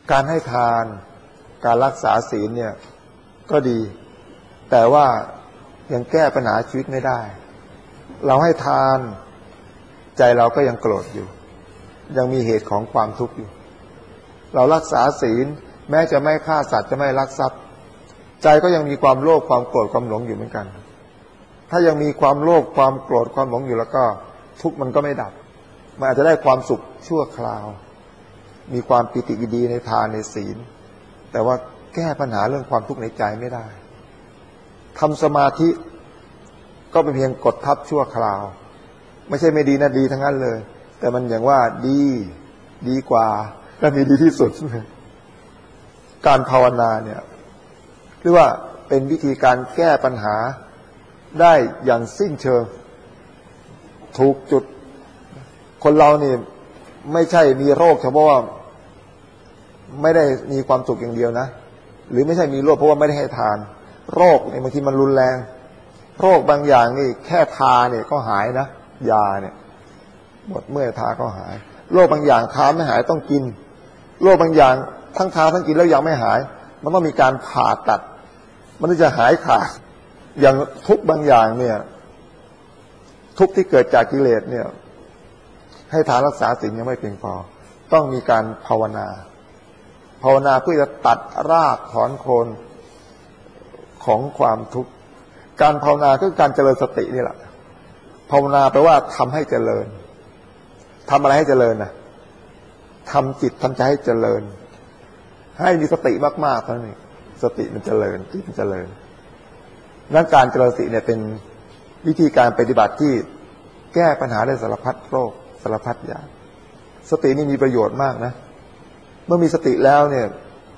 การให้ทานการรักษาศีลเนี่ยก็ดีแต่ว่ายังแก้ปัญหาชีวิตไม่ได้เราให้ทานใจเราก็ยังโกรธอยู่ยังมีเหตุของความทุกข์อยู่เรารักษาศีลแม้จะไม่ฆ่าสัตว์จะไม่ลักทรัพย์ใจก็ยังมีความโลภความโกรธความหลงอยู่เหมือนกันถ้ายังมีความโลภความโกรธความหลงอยู่แล้วก็ทุกข์มันก็ไม่ดับมันอาจจะได้ความสุขชั่วคราวมีความปิติยินดีในทานในศีลแต่ว่าแก้ปัญหาเรื่องความทุกข์ในใจไม่ได้ทำสมาธิก็เป็นเพียงกดทับชั่วคราวไม่ใช่ไม่ดีนะดีทั้งนั้นเลยแต่มันอย่างว่าดีกว่าและมีดีที่สุดการภาวนาเนี่ยหรือว่าเป็นวิธีการแก้ปัญหาได้อย่างสิ้นเชิงถูกจุดคนเรานี่ไม่ใช่มีโรคเฉพาะว่าไม่ได้มีความสุขอย่างเดียวนะหรือไม่ใช่มีโรคเพราะว่าไม่ได้ให้ทานโรคบางทีมันรุนแรงโรคบางอย่างนี่แค่ทาเนี่ยก็หายนะยาเนี่ยหมดเมื่อยทาก็หายโรคบางอย่างทาไม่หายต้องกินโรคบางอย่างทั้งทาทั้งกินแล้วยังไม่หายมันต้องมีการผ่าตัดมันถึงจะหายขาดอย่างทุกบางอย่างเนี่ยทุกที่เกิดจากกิเลสเนี่ยให้ทานรักษาศีลยังไม่เพียงพอต้องมีการภาวนาเพื่อจะตัดรากถอนโคนของความทุกข์การภาวนาคือการเจริญสตินี่แหละภาวนาแปลว่าทำให้เจริญทำอะไรให้เจริญนะทำจิตทำใจให้เจริญให้มีสติมากๆเท่านั้นสติมันเจริญจิตมันเจริญนั้นการเจริญสติเนี่ยเป็นวิธีการปฏิบัติที่แก้ปัญหาได้สารพัดโรคสารพัดอย่างสตินี่มีประโยชน์มากนะเมื่อมีสติแล้วเนี่ย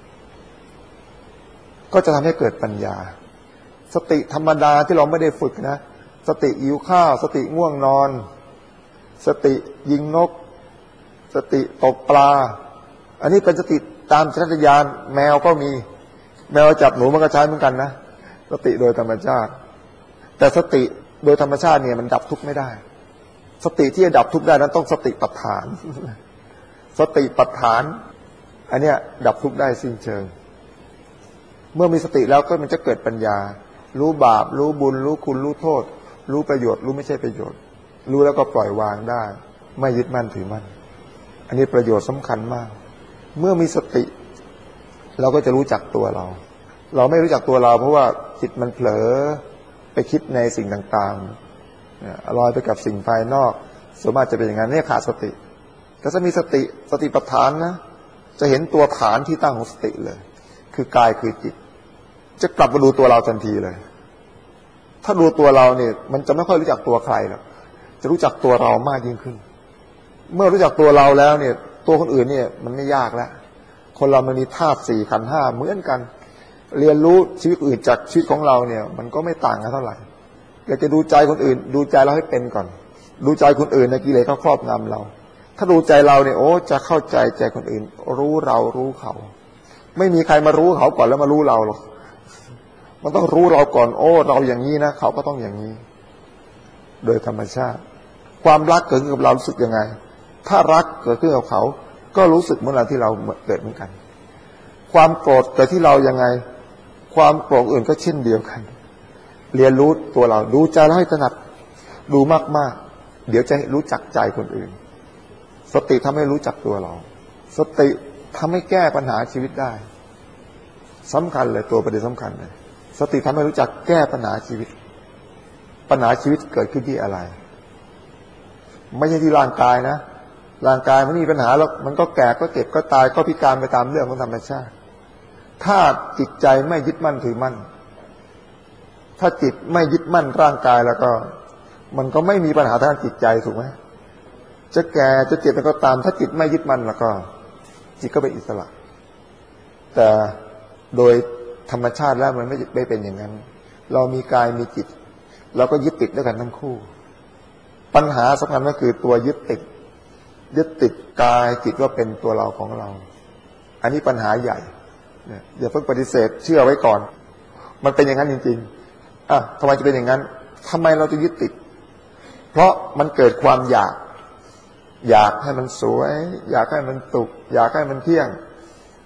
ก็จะทำให้เกิดปัญญาสติธรรมดาที่เราไม่ได้ฝึกนะสติหิวข้าวสติง่วงนอนสติยิงนกสติตกปลาอันนี้เป็นสติตามสัญชาตญาณแมวก็มีแมวจับหนูมันก็ใช้เหมือนกันนะสติโดยธรรมชาติแต่สติโดยธรรมชาติเนี่ยมันดับทุกข์ไม่ได้สติที่จะดับทุกข์ได้นั้นต้องสติปัฏฐานสติปัฏฐานอันเนี้ยดับทุกข์ได้สิ้นเชิงเมื่อมีสติแล้วก็มันจะเกิดปัญญารู้บาปรู้บุญรู้คุณรู้โทษรู้ประโยชน์รู้ไม่ใช่ประโยชน์รู้แล้วก็ปล่อยวางได้ไม่ยึดมั่นถือมั่นอันนี้ประโยชน์สำคัญมากเมื่อมีสติเราก็จะรู้จักตัวเราไม่รู้จักตัวเราเพราะว่าจิตมันเผลอไปคิดในสิ่งต่างๆลอยไปกับสิ่งภายนอกส่วนมากจะเป็นอย่างนั้นเนี่ยขาดสติก็จะมีสติปัฏฐานนะจะเห็นตัวฐานที่ตั้งของสติเลยคือกายคือจิตจะกลับมาดูตัวเราทันทีเลยถ้าดูตัวเราเนี่ยมันจะไม่ค่อยรู้จักตัวใครหรอกจะรู้จักตัวเรามากยิ่งขึ้นเมื่อรู้จักตัวเราแล้วเนี่ยตัวคนอื่นเนี่ยมันไม่ยากแล้วคนเรามันมีธาตุสี่ขันธ์ห้าเหมือนกันเรียนรู้ชีวิตอื่นจากชีวิตของเราเนี่ยมันก็ไม่ต่างกันเท่าไหร่อยากจะดูใจคนอื่นดูใจเราให้เป็นก่อนดูใจคนอื่นในกิเลสเขาครอบงำเราถ้าดูใจเราเนี่ยโอ้จะเข้าใจใจคนอื่นรู้เรารู้เขาไม่มีใครมารู้เขาก่อนแล้วมารู้เราหรอกมันต้องรู้เราก่อนโอ้เราอย่างนี้นะเขาก็ต้องอย่างนี้โดยธรรมชาติความรักเกิดขึ้นกับเรารู้สึกยังไงถ้ารักเกิดขึ้นกับเขาก็รู้สึกเหมือนเราที่เราเกิดเหมือนกันความโกรธเกิดที่เรายังไงความโกรธอื่นก็เช่นเดียวกันเรียนรู้ตัวเราดูใจเราให้ถนัดดูมากๆเดี๋ยวจะรู้จักใจคนอื่นสติทำให้รู้จักตัวเราสติทำให้แก้ปัญหาชีวิตได้สำคัญเลยตัวประเด็นสำคัญเลยสติทำให้รู้จักแก้ปัญหาชีวิตปัญหาชีวิตเกิดขึ้นที่อะไรไม่ใช่ที่ร่างกายนะร่างกายมันมีปัญหาแล้วมันก็แก่ก็เจ็บก็ตายก็พิการไปตามเรื่องของธรรมชาติถ้าจิตใจไม่ยึดมั่นถือมั่นถ้าจิตไม่ยึดมั่นร่างกายแล้วก็มันก็ไม่มีปัญหาทางจิตใจถูกไหมจะแก่จะเจ็บก็ตามถ้าจิตไม่ยึดมั่นแล้วก็จิตก็เป็นอิสระแต่โดยธรรมชาติแล้วมันไม่เป็นอย่างนั้นเรามีกายมีจิตเราก็ยึดติดด้วยกันทั้งคู่ปัญหาสำคัญก็คือตัวยึดติดกายจิตว่าเป็นตัวเราของเราอันนี้ปัญหาใหญ่อย่าเพิ่งปฏิเสธเชื่อไว้ก่อนมันเป็นอย่างนั้นจริงๆทำไมจะเป็นอย่างนั้นทำไมเราจะยึดติดเพราะมันเกิดความอยากให้มันสวยอยากให้มันสุขอยากให้มันเที่ยง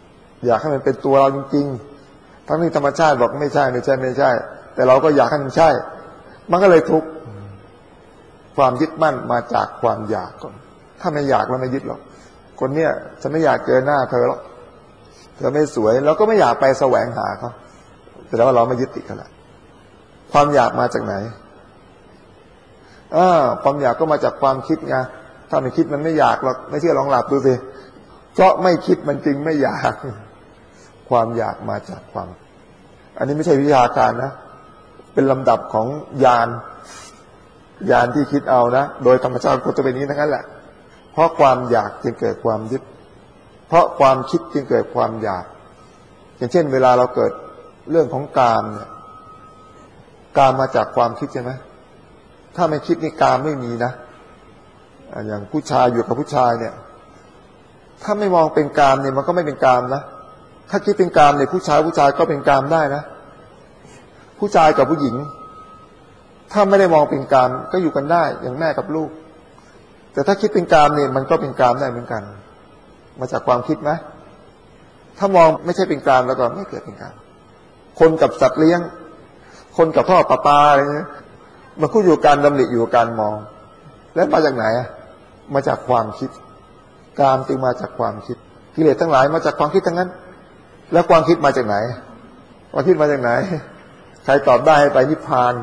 อยากให้มันเป็นตัวเราจริงๆทั้งนี้ธรรมชาติบอกไม่ใช่แต่เราก็อยากให้มันใช่มันก็เลยทุกข์ความยึดมั่นมาจากความอยากก่อนถ้าไม่อยากเราไม่ยึดหรอกคนเนี้ยฉันไม่อยากเจอหน้าเธอหรอกเธอไม่สวยเราก็ไม่อยากไปแสวงหาเขาแต่ว่าเราไม่ยึดติดกันละความอยากมาจากไหนความอยากก็มาจากความคิดไงถ้าไม่คิดมันไม่อยากหรอกไม่เชื่อลองหลับดูสิเพราะไม่คิดมันจึงไม่อยากความอยากมาจากความอันนี้ไม่ใช่วิชาการนะเป็นลำดับของญาณที่คิดเอานะโดยธรรมชาติก็จะเป็นนี้ทั้งนั้นแหละเพราะความอยากจึงเกิดความยึดเพราะความคิดจึงเกิดความอยากอย่างเช่นเวลาเราเกิดเรื่องของกามเนี่ยกามมาจากความคิดใช่ไหมถ้าไม่คิดนี่กามไม่มีนะอย่างผู้ชายอยู่กับผู้ชายเนี่ยถ้าไม่มองเป็นกามเนี่ยมันก็ไม่เป็นกามนะถ้าคิดเป็นกามเนี่ยผู้ชายก็เป็นกามได้นะผู้ชายกับผู้หญิงถ้าไม่ได้มองเป็นกามก็อยู่กันได้อย่างแม่กับลูกแต่ถ้าคิดเป็นกามเนี่ยมันก็เป็นกามได้เหมือนกันมาจากความคิดไหมถ้ามองไม่ใช่เป็นกามแล้วก็ไม่เกิดเป็นกามคนกับสัตว์เลี้ยงคนกับพ่อปลาอะไรเงี้ยมันก็อยู่การดำริอยู่การมองแล้วมาจากไหนมาจากความคิดกามจึงมาจากความคิดกิเลสทั้งหลายมาจากความคิดทั้งนั้นแล้วความคิดมาจากไหนความคิดมาจากไหนใครตอบได้ให้ไปนิพพาน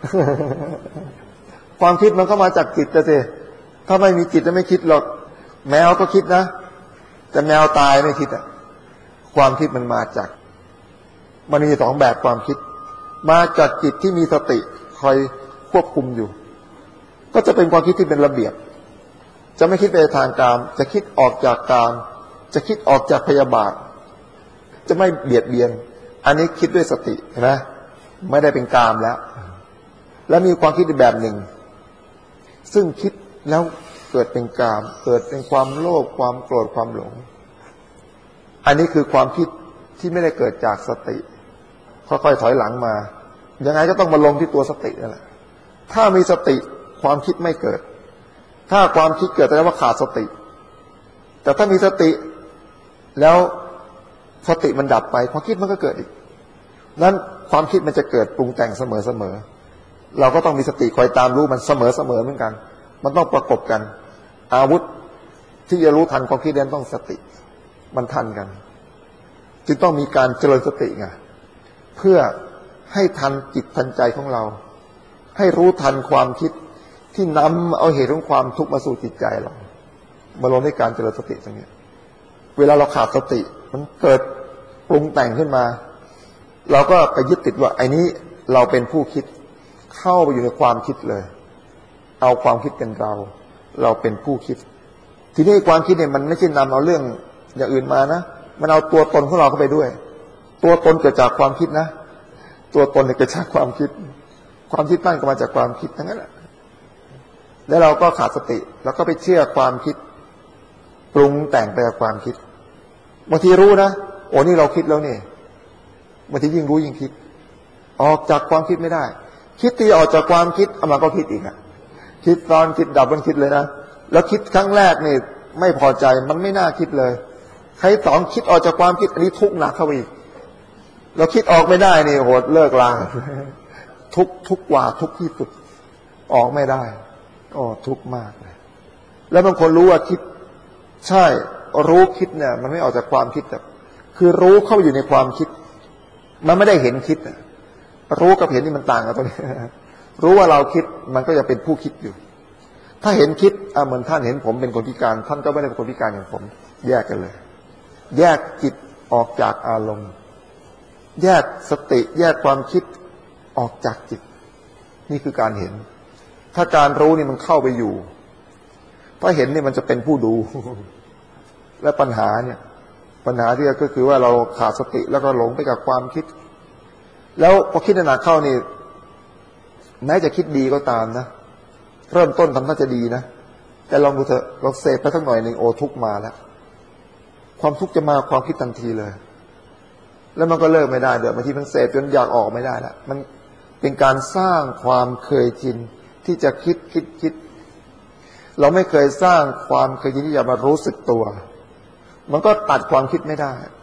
ความคิดมันก็มาจากจิตแต่สิถ้าไม่มีจิตจะไม่คิดหรอกแมวก็คิดนะแต่แมวตายไม่คิดความคิดมันมาจากมันมีสองแบบความคิดมาจากจิตที่มีสติคอยควบคุมอยู่ก็จะเป็นความคิดที่เป็นระเบียบจะไม่คิดไปทางกามจะคิดออกจากกามจะคิดออกจากพยาบาทจะไม่เบียดเบียนอันนี้คิดด้วยสติเห็นไหมไม่ได้เป็นกามแล้วมีความคิดอีกแบบหนึ่งซึ่งคิดแล้วเกิดเป็นกามเกิดเป็นความโลภความโกรธความหลงอันนี้คือความคิดที่ไม่ได้เกิดจากสติค่อยๆถอยหลังมายังไงก็ต้องมาลงที่ตัวสตินั่นแหละถ้ามีสติความคิดไม่เกิดถ้าความคิดเกิดแสดงว่าขาดสติแต่ถ้ามีสติแล้วสติมันดับไปความคิดมันก็เกิดอีกนั้นความคิดมันจะเกิดปรุงแต่งเสมอเราก็ต้องมีสติคอยตามรู้มันเสมอเหมือนกันมันต้องประกบกันอาวุธที่จะรู้ทันความคิดนั้นต้องสติมันทันกันจึงต้องมีการเจริญสติไงเพื่อให้ทันจิตทันใจของเราให้รู้ทันความคิดที่นำเอาเหตุของความทุกข์มาสู่จิตใจเรามาลงในการเจริญสติตรงนี้เวลาเราขาดสติมันเกิดปรุงแต่งขึ้นมาเราก็ไปยึดติดว่าไอ้นี้เราเป็นผู้คิดเข้าไปอยู่ในความคิดเลยเอาความคิดเป็นเราเป็นผู้คิดทีนี้ความคิดเนี่ยมันไม่ใช่นำเอาเรื่องอย่างอื่นมานะมันเอาตัวตนของเราเข้าไปด้วยตัวตนเกิดจากความคิดนะตัวตนเนี่ยเกิดจากความคิดความคิดตั้งก็มาจากความคิดทั้งนั้นแหละแล้วเราก็ขาดสติแล้วก็ไปเชื่อความคิดปรุงแต่งไปกับความคิดบางทีรู้นะโอ้นี่เราคิดแล้วนี่บางทียิ่งรู้ยิ่งคิดออกจากความคิดไม่ได้คิดที่ออกจากความคิดเอามาก็คิดอีกคิดตอนคิดดับมันคิดเลยนะแล้วคิดครั้งแรกนี่ไม่พอใจมันไม่น่าคิดเลยใครสองคิดออกจากความคิดอันนี้ทุกข์หนักเข้าไปอีกเราคิดออกไม่ได้นี่โหดเลิกลาทุกกว่าทุกที่สุดออกไม่ได้ทุกข์มากเลยแล้วบางคนรู้ว่าคิดใช่รู้คิดเนี่ยมันไม่ออกจากความคิดแต่คือรู้เข้าอยู่ในความคิดมันไม่ได้เห็นคิดรู้กับเห็นนี่มันต่างกันตรงนี้รู้ว่าเราคิดมันก็จะเป็นผู้คิดอยู่ถ้าเห็นคิดเหมือนท่านเห็นผมเป็นคนพิการท่านก็ไม่ได้เป็นคนพิการอย่างผมแยกกันเลยแยกจิตออกจากอารมณ์แยกสติแยกความคิดออกจากจิตนี่คือการเห็นถ้าการรู้นี่มันเข้าไปอยู่ถ้าเห็นนี่มันจะเป็นผู้ดูและปัญหาที่ก็คือว่าเราขาดสติแล้วก็หลงไปกับความคิดแล้วพอคิดหนักเข้านี่แม้จะคิดดีก็ตามนะเริ่มต้นทำท่าจะดีนะแต่ลองดูเถอะเราเสพไปสักหน่อยหนึ่งทุกข์มาแล้วความทุกข์จะมาความคิดทันทีเลยแล้วมันก็เลิกไม่ได้เดี๋ยวบางทีมันเสพจนอยากออกไม่ได้แล้วมันเป็นการสร้างความเคยชินที่จะคิดเราไม่เคยสร้างความเคยชินที่จะมารู้สึกตัวมันก็ตัดความคิดไม่ได้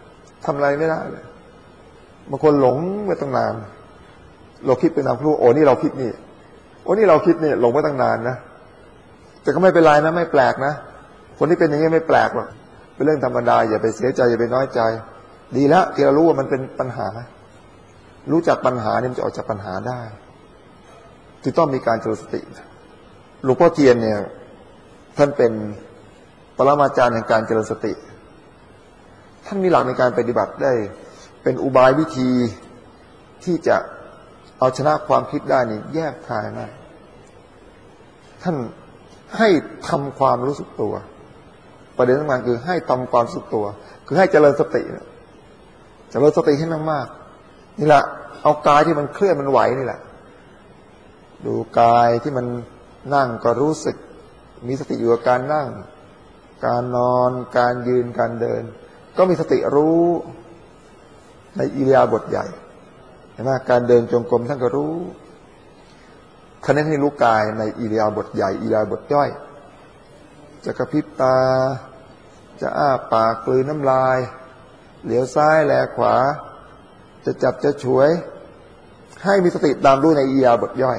ทำอะไรไม่ได้เลยบางคนหลงไปตั้งนานเราคิดเป็นนามรู้โอ้นี่เราคิดนี่โอ้นี่เราคิดนี่หลงไปตั้งนานนะแต่ก็ไม่เป็นไรนะไม่แปลกนะคนที่เป็นอย่างนี้ไม่แปลกหรอกเป็นเรื่องธรรมดาอย่าไปเสียใจอย่าไปน้อยใจดีแล้วที่เรารู้ว่ามันเป็นปัญหารู้จักปัญหาเนี่ยมันจะออกจากปัญหาได้จึงต้องมีการเจริญสติหลวงพ่อเทียนเนี่ยท่านเป็นปรมาจารย์แห่งการเจริญสติท่านมีหลักในการปฏิบัติได้เป็นอุบายวิธีที่จะเอาชนะความคิดได้นี่แยบคายมากท่านให้ทำความรู้สึกตัวประเด็นสำคัญคือให้ทำความรู้สึกตัวคือให้เจริญสติเจริญสติให้มากๆนี่แหละเอากายที่มันเคลื่อนมันไหวนี่แหละดูกายที่มันนั่งก็รู้สึกมีสติอยู่กับการนั่งการนอนการยืนการเดินก็มีสติรู้ในอิริยาบถใหญ่เห็นไหมการเดินจงกรมท่านก็รู้ท่านให้รู้กายในอิริยาบถใหญ่อิริยาบถย่อยจะกระพริบตาจะอ้าปากกลืนน้ำลายเหลียวซ้ายแลขวาจะจับจะฉวยให้มีสติตามรู้ในอิริยาบถย่อย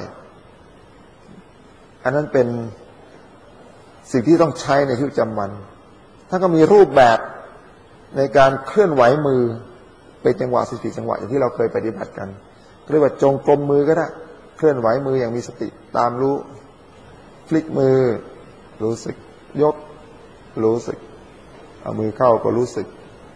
อันนั้นเป็นสิ่งที่ต้องใช้ในชีวิตประจำวันท่านก็มีรูปแบบในการเคลื่อนไหวมือเป็นจังหวะ14จังหวะอย่างที่เราเคยปฏิบัติกันเรียกว่าจงกรมมือก็ได้เคลื่อนไหวมืออย่างมีสติตามรู้พลิกมือรู้สึกยกรู้สึกเอามือเข้าก็รู้สึก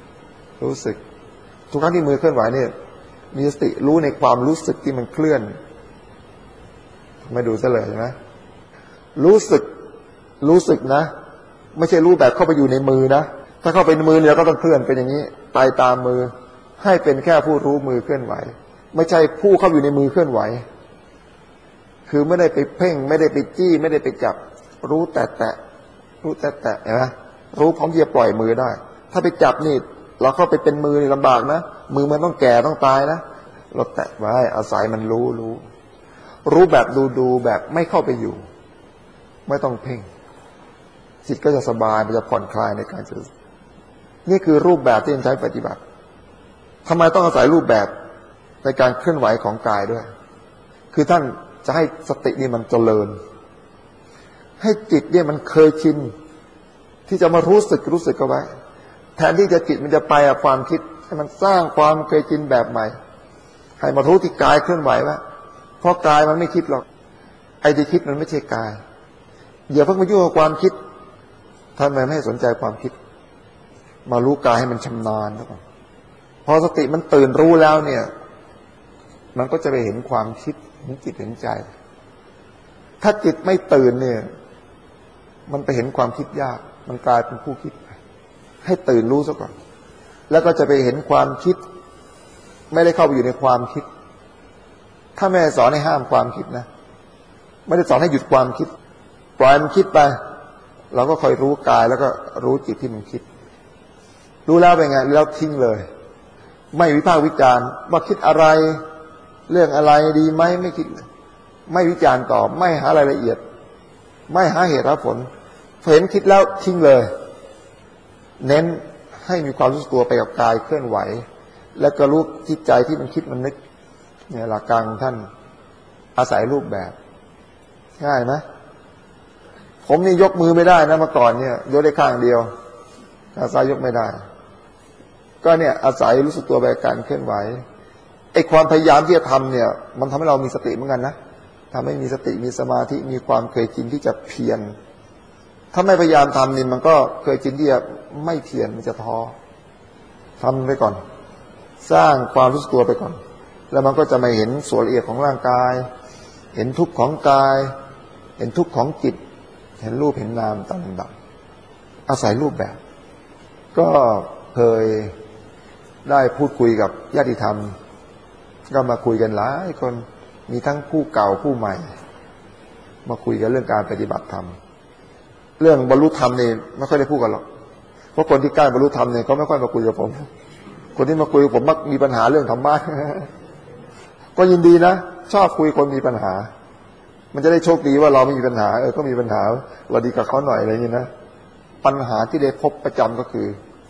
ทุกครั้งที่มือเคลื่อนไหวเนี่ยมีสติรู้ในความรู้สึกที่มันเคลื่อนไม่ดูซะเลยใช่ไหมรู้สึกนะไม่ใช่รู้แบบเข้าไปอยู่ในมือนะถ้าเข้าไปในมือเนี่ยก็ต้องเคลื่อนเป็นอย่างนี้ไปตามมือให้เป็นแค่ผู้รู้มือเคลื่อนไหวไม่ใช่ผู้เข้าอยู่ในมือเคลื่อนไหวคือไม่ได้ไปเพ่งไม่ได้ไปจี้ไม่ได้ไปจับรู้แต่เห็นไหมรู้พร้อมที่จะปล่อยมือได้ถ้าไปจับนี่เราเข้าไปเป็นมือนี่ลำบากนะมือมันต้องแก่ต้องตายนะเราแตะไว้อาศัยมันรู้แบบดูแบบไม่เข้าไปอยู่ไม่ต้องเพ่งจิตก็จะสบายมันจะผ่อนคลายในการสื่อนี่คือรูปแบบที่ใช้ปฏิบัติทำไมต้องอาศัยรูปแบบในการเคลื่อนไหวของกายด้วยคือท่านจะให้สตินี่มันเจริญให้จิตเนี่ยมันเคยชินที่จะมารู้สึกเอาไว้แทนที่จะจิตมันจะไปกับความคิดให้มันสร้างความเคยชินแบบใหม่ให้มารู้ที่กายเคลื่อนไหวว่าเพราะกายมันไม่คิดหรอกไอ้ที่คิดมันไม่ใช่กายอย่าเพิ่งมายุ่งกับความคิดท่านไม่ให้สนใจความคิดมารู้กายให้มันชำนาญแล้วพอสติมันตื่นรู้แล้วเนี่ยมันก็จะไปเห็นความคิดเห็นจิตเห็นใจถ้าจิตไม่ตื่นเนี่ยมันไปเห็นความคิดยากมันกลายเป็นผู้คิดให้ตื่นรู้ซะก่อนแล้วก็จะไปเห็นความคิดไม่ได้เข้าไปอยู่ในความคิดถ้าแม่สอนให้ห้ามความคิดนะไม่ได้สอนให้หยุดความคิดปล่อยมันคิดไปเราก็คอยรู้กายแล้วก็รู้จิตที่มันคิดรู้แล้วเป็นไงแล้วทิ้งเลยไม่วิพากษ์วิจารณ์ว่าคิดอะไรเรื่องอะไรดีไหมไม่คิดเลยไม่วิจารณ์ต่อไม่หารายละเอียดไม่หาเหตุหาผลเห็นคิดแล้วทิ้งเลยเน้นให้มีความรู้สึกตัวไปกับกายเคลื่อนไหวแล้วก็รู้จิตใจที่มันคิดมันนึกเนี่ยหลักการของท่านอาศัยรูปแบบง่ายไหมผมนี่ยกมือไม่ได้นะเมื่อก่อนเนี่ยยกได้ข้างเดียวขาซ้ายยกไม่ได้ก็เนี่ยอาศัยรู้สึกตัวไปกับการเคลื่อนไหวไอ้ความพยายามที่จะทำเนี่ยมันทำให้เรามีสติเหมือนกันนะทำให้มีสติมีสมาธิมีความเคยชินที่จะเพียรถ้าไม่พยายามทำนี่มันก็เคยชินที่จะไม่เพียรมันจะท้อทำไปก่อนสร้างความรู้สึกตัวไปก่อนแล้วมันก็จะมาเห็นส่วนละเอียดของร่างกายเห็นทุกข์ของกายเห็นทุกข์ของจิตเห็นรูปเห็นนามตามลำดับอาศัยรูปแบบก็เคยได้พูดคุยกับญาติธรรมก็มาคุยกันหลายคนมีทั้งผู้เก่าผู้ใหม่มาคุยกันเรื่องการปฏิบัติธรรมเรื่องบรรลุธรรมนี่ไม่ค่อยได้พูดกันหรอกเพราะคนที่ใกล้บรรลุธรรมเนี่ยเขาไม่ค่อยมาคุยกับผมคนที่มาคุยกับผมมักมีปัญหาเรื่องธรรมะก็ยินดีนะชอบคุยคนมีปัญหามันจะได้โชคดีว่าเราไม่มีปัญหาก็มีปัญหาเราดีกับเขาหน่อยอะไรอย่างนี้นะปัญหาที่ได้พบประจำก็คือ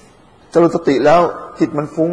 เจริญสติแล้วจิตมันฟุ้ง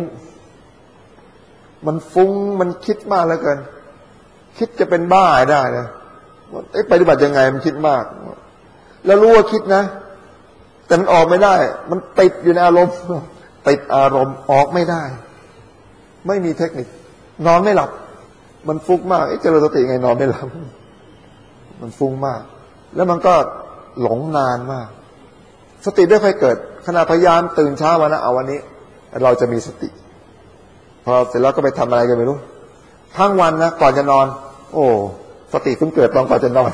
มันคิดมากแล้วเกินคิดจะเป็นบ้าได้นะปฏิบัติยังไงมันคิดมากแล้วรู้ว่าคิดนะแต่มันออกไม่ได้มันติดอยู่ในอารมณ์ติดอารมณ์ออกไม่ได้ไม่มีเทคนิคนอนไม่หลับมันฟุ้งมากเจริญสติไงนอนไม่หลับมันฟุ้งมากแล้วมันก็หลงนานมากสติไม่ค่อยเกิดขณะพยายามตื่นเช้ามานะเอาวันนี้เราจะมีสติพอเสร็จแล้วก็ไปทำอะไรกันไม่รู้ทั้งวันนะก่อนจะนอนโอ้สติเพิ่งเกิดตอนก่อนจะนอน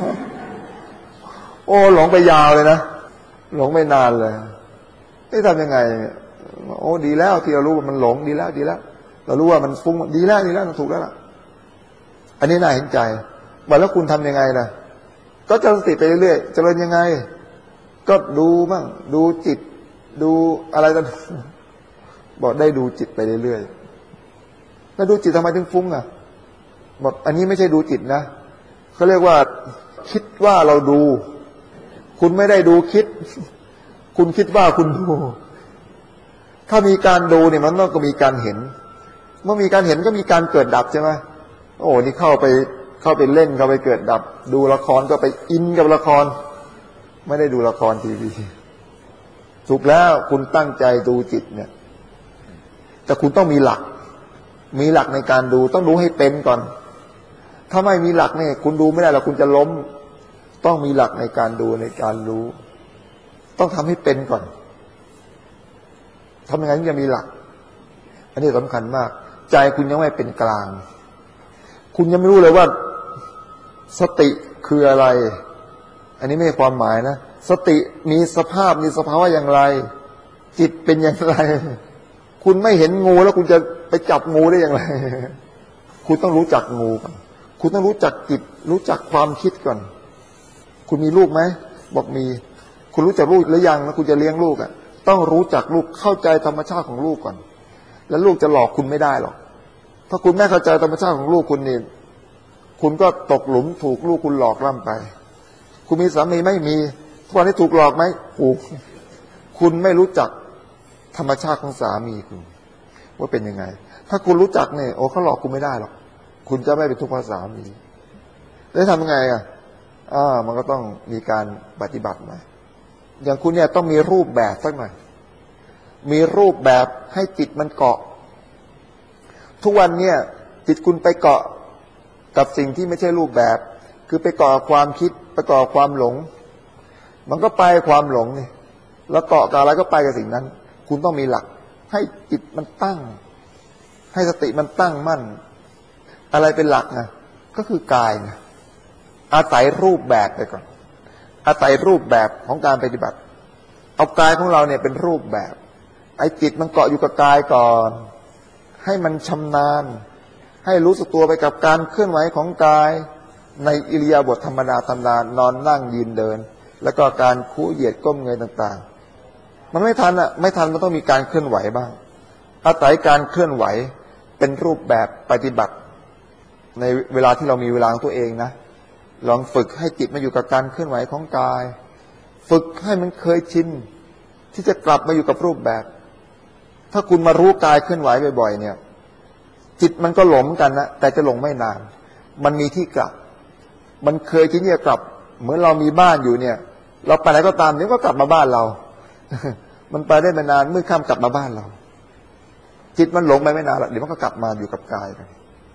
โอ้หลงไปยาวเลยนะหลงไปนานเลยไม่ทำยังไงโอ้ดีแล้วที่เรารู้ว่ามันหลงดีแล้วเรารู้ว่ามันฟุ้งดีแล้วถูกแล้วล่ะอันนี้น่าเห็นใจบอกแล้วคุณทำยังไงล่ะก็เจริญสติไปเรื่อยๆเจริญยังไงก็ดูบ้างดูจิตดูอะไรกันบอกได้ดูจิตไปเรื่อยๆแล้วดูจิตทำไมถึงฟุ้งอ่ะบอกอันนี้ไม่ใช่ดูจิตนะเขาเรียกว่าคิดว่าเราดูคุณไม่ได้ดูคิดคุณคิดว่าคุณดูถ้ามีการดูเนี่ยมันต้องมีการเห็นเมื่อมีการเห็นก็มีการเกิดดับใช่ไหมโอ้นี่เข้าไปเล่นเข้าไปเกิดดับดูละครก็ไปอินกับละครไม่ได้ดูละครทีวีถูกแล้วคุณตั้งใจดูจิตเนี่ยแต่คุณต้องมีหลักในการดูต้องดูให้เป็นก่อนถ้าไม่มีหลักเนี่ยคุณดูไม่ได้หรอกคุณจะล้มต้องมีหลักในการดูในการรู้ต้องทำให้เป็นก่อนทำยังไงถึงจะมีหลักอันนี้สำคัญมากใจคุณยังไม่เป็นกลางคุณยังไม่รู้เลยว่าสติคืออะไรอันนี้ไม่ใช่ความหมายนะสติมีสภาพมีสภาวะอย่างไรจิตเป็นอย่างไรคุณไม่เห็นงูแล้วคุณจะไปจับงูได้อย่างไรคุณต้องรู้จักงูก่อนคุณต้องรู้จักจิตรู้จักความคิดก่อนคุณมีลูกไหมบอกมีคุณรู้จักลูกหรือยังแล้วคุณจะเลี้ยงลูกอ่ะต้องรู้จักลูกเข้าใจธรรมชาติของลูกก่อนแล้วลูกจะหลอกคุณไม่ได้หรอกถ้าคุณไม่เข้าใจธรรมชาติของลูกคุณนี่คุณก็ตกหลุมถูกลูกคุณหลอกล่ำไปคุณมีสามีไม่มีทุกวันนี้ถูกหลอกไหมถูกคุณไม่รู้จักธรรมชาติของสามีคุณว่าเป็นยังไงถ้าคุณรู้จักเนี่ยโอ้เขาหลอกคุณไม่ได้หรอกคุณจะไม่เป็นทุกข์เพราะสามีแล้วทำยังไงอ่ะมันก็ต้องมีการปฏิบัติมาอย่างคุณเนี่ยต้องมีรูปแบบสักหน่อยมีรูปแบบให้จิตมันเกาะทุกวันเนี่ยจิตคุณไปเกาะกับสิ่งที่ไม่ใช่รูปแบบคือไปเกาะความคิดไปเกาะความหลงมันก็ไปความหลงนี่แล้วเกาะกับอะไรก็ไปกับสิ่งนั้นคุณต้องมีหลักให้จิตมันตั้งให้สติมันตั้งมั่นอะไรเป็นหลักนะก็คือกายนะอาศัยรูปแบบไปก่อนอาศัยรูปแบบของการปฏิบัติเอากายของเราเนี่ยเป็นรูปแบบไอ้จิตมันเกาะอยู่กับกายก่อนให้มันชำนาญให้รู้สึกตัวไปกับการเคลื่อนไหวของกายในอิริยาบถธรรมดานอนนั่งยืนเดินแล้วก็การคู่เหยียดก้มเงยต่างๆมันไม่ทันมันต้องมีการเคลื่อนไหวบ้างอาศัยการเคลื่อนไหวเป็นรูปแบบปฏิบัติในเวลาที่เรามีเวลาของตัวเองนะลองฝึกให้จิตมาอยู่กับการเคลื่อนไหวของกายฝึกให้มันเคยชินที่จะกลับมาอยู่กับรูปแบบถ้าคุณมารู้กายเคลื่อนไหวบ่อยๆเนี่ยจิตมันก็หลงกันนะแต่จะหลงไม่นานมันมีที่กลับมันเคยที่จะกลับเหมือนเรามีบ้านอยู่เนี่ยเราไปไหนก็ตามเดี๋ยวก็กลับมาบ้านเรา มันไปได้ไม่นานเมื่อค่ำกลับมาบ้านเราจิตมันหลงไปไม่นานหรอกเดี๋ยวมันก็กลับมาอยู่กับกายกัน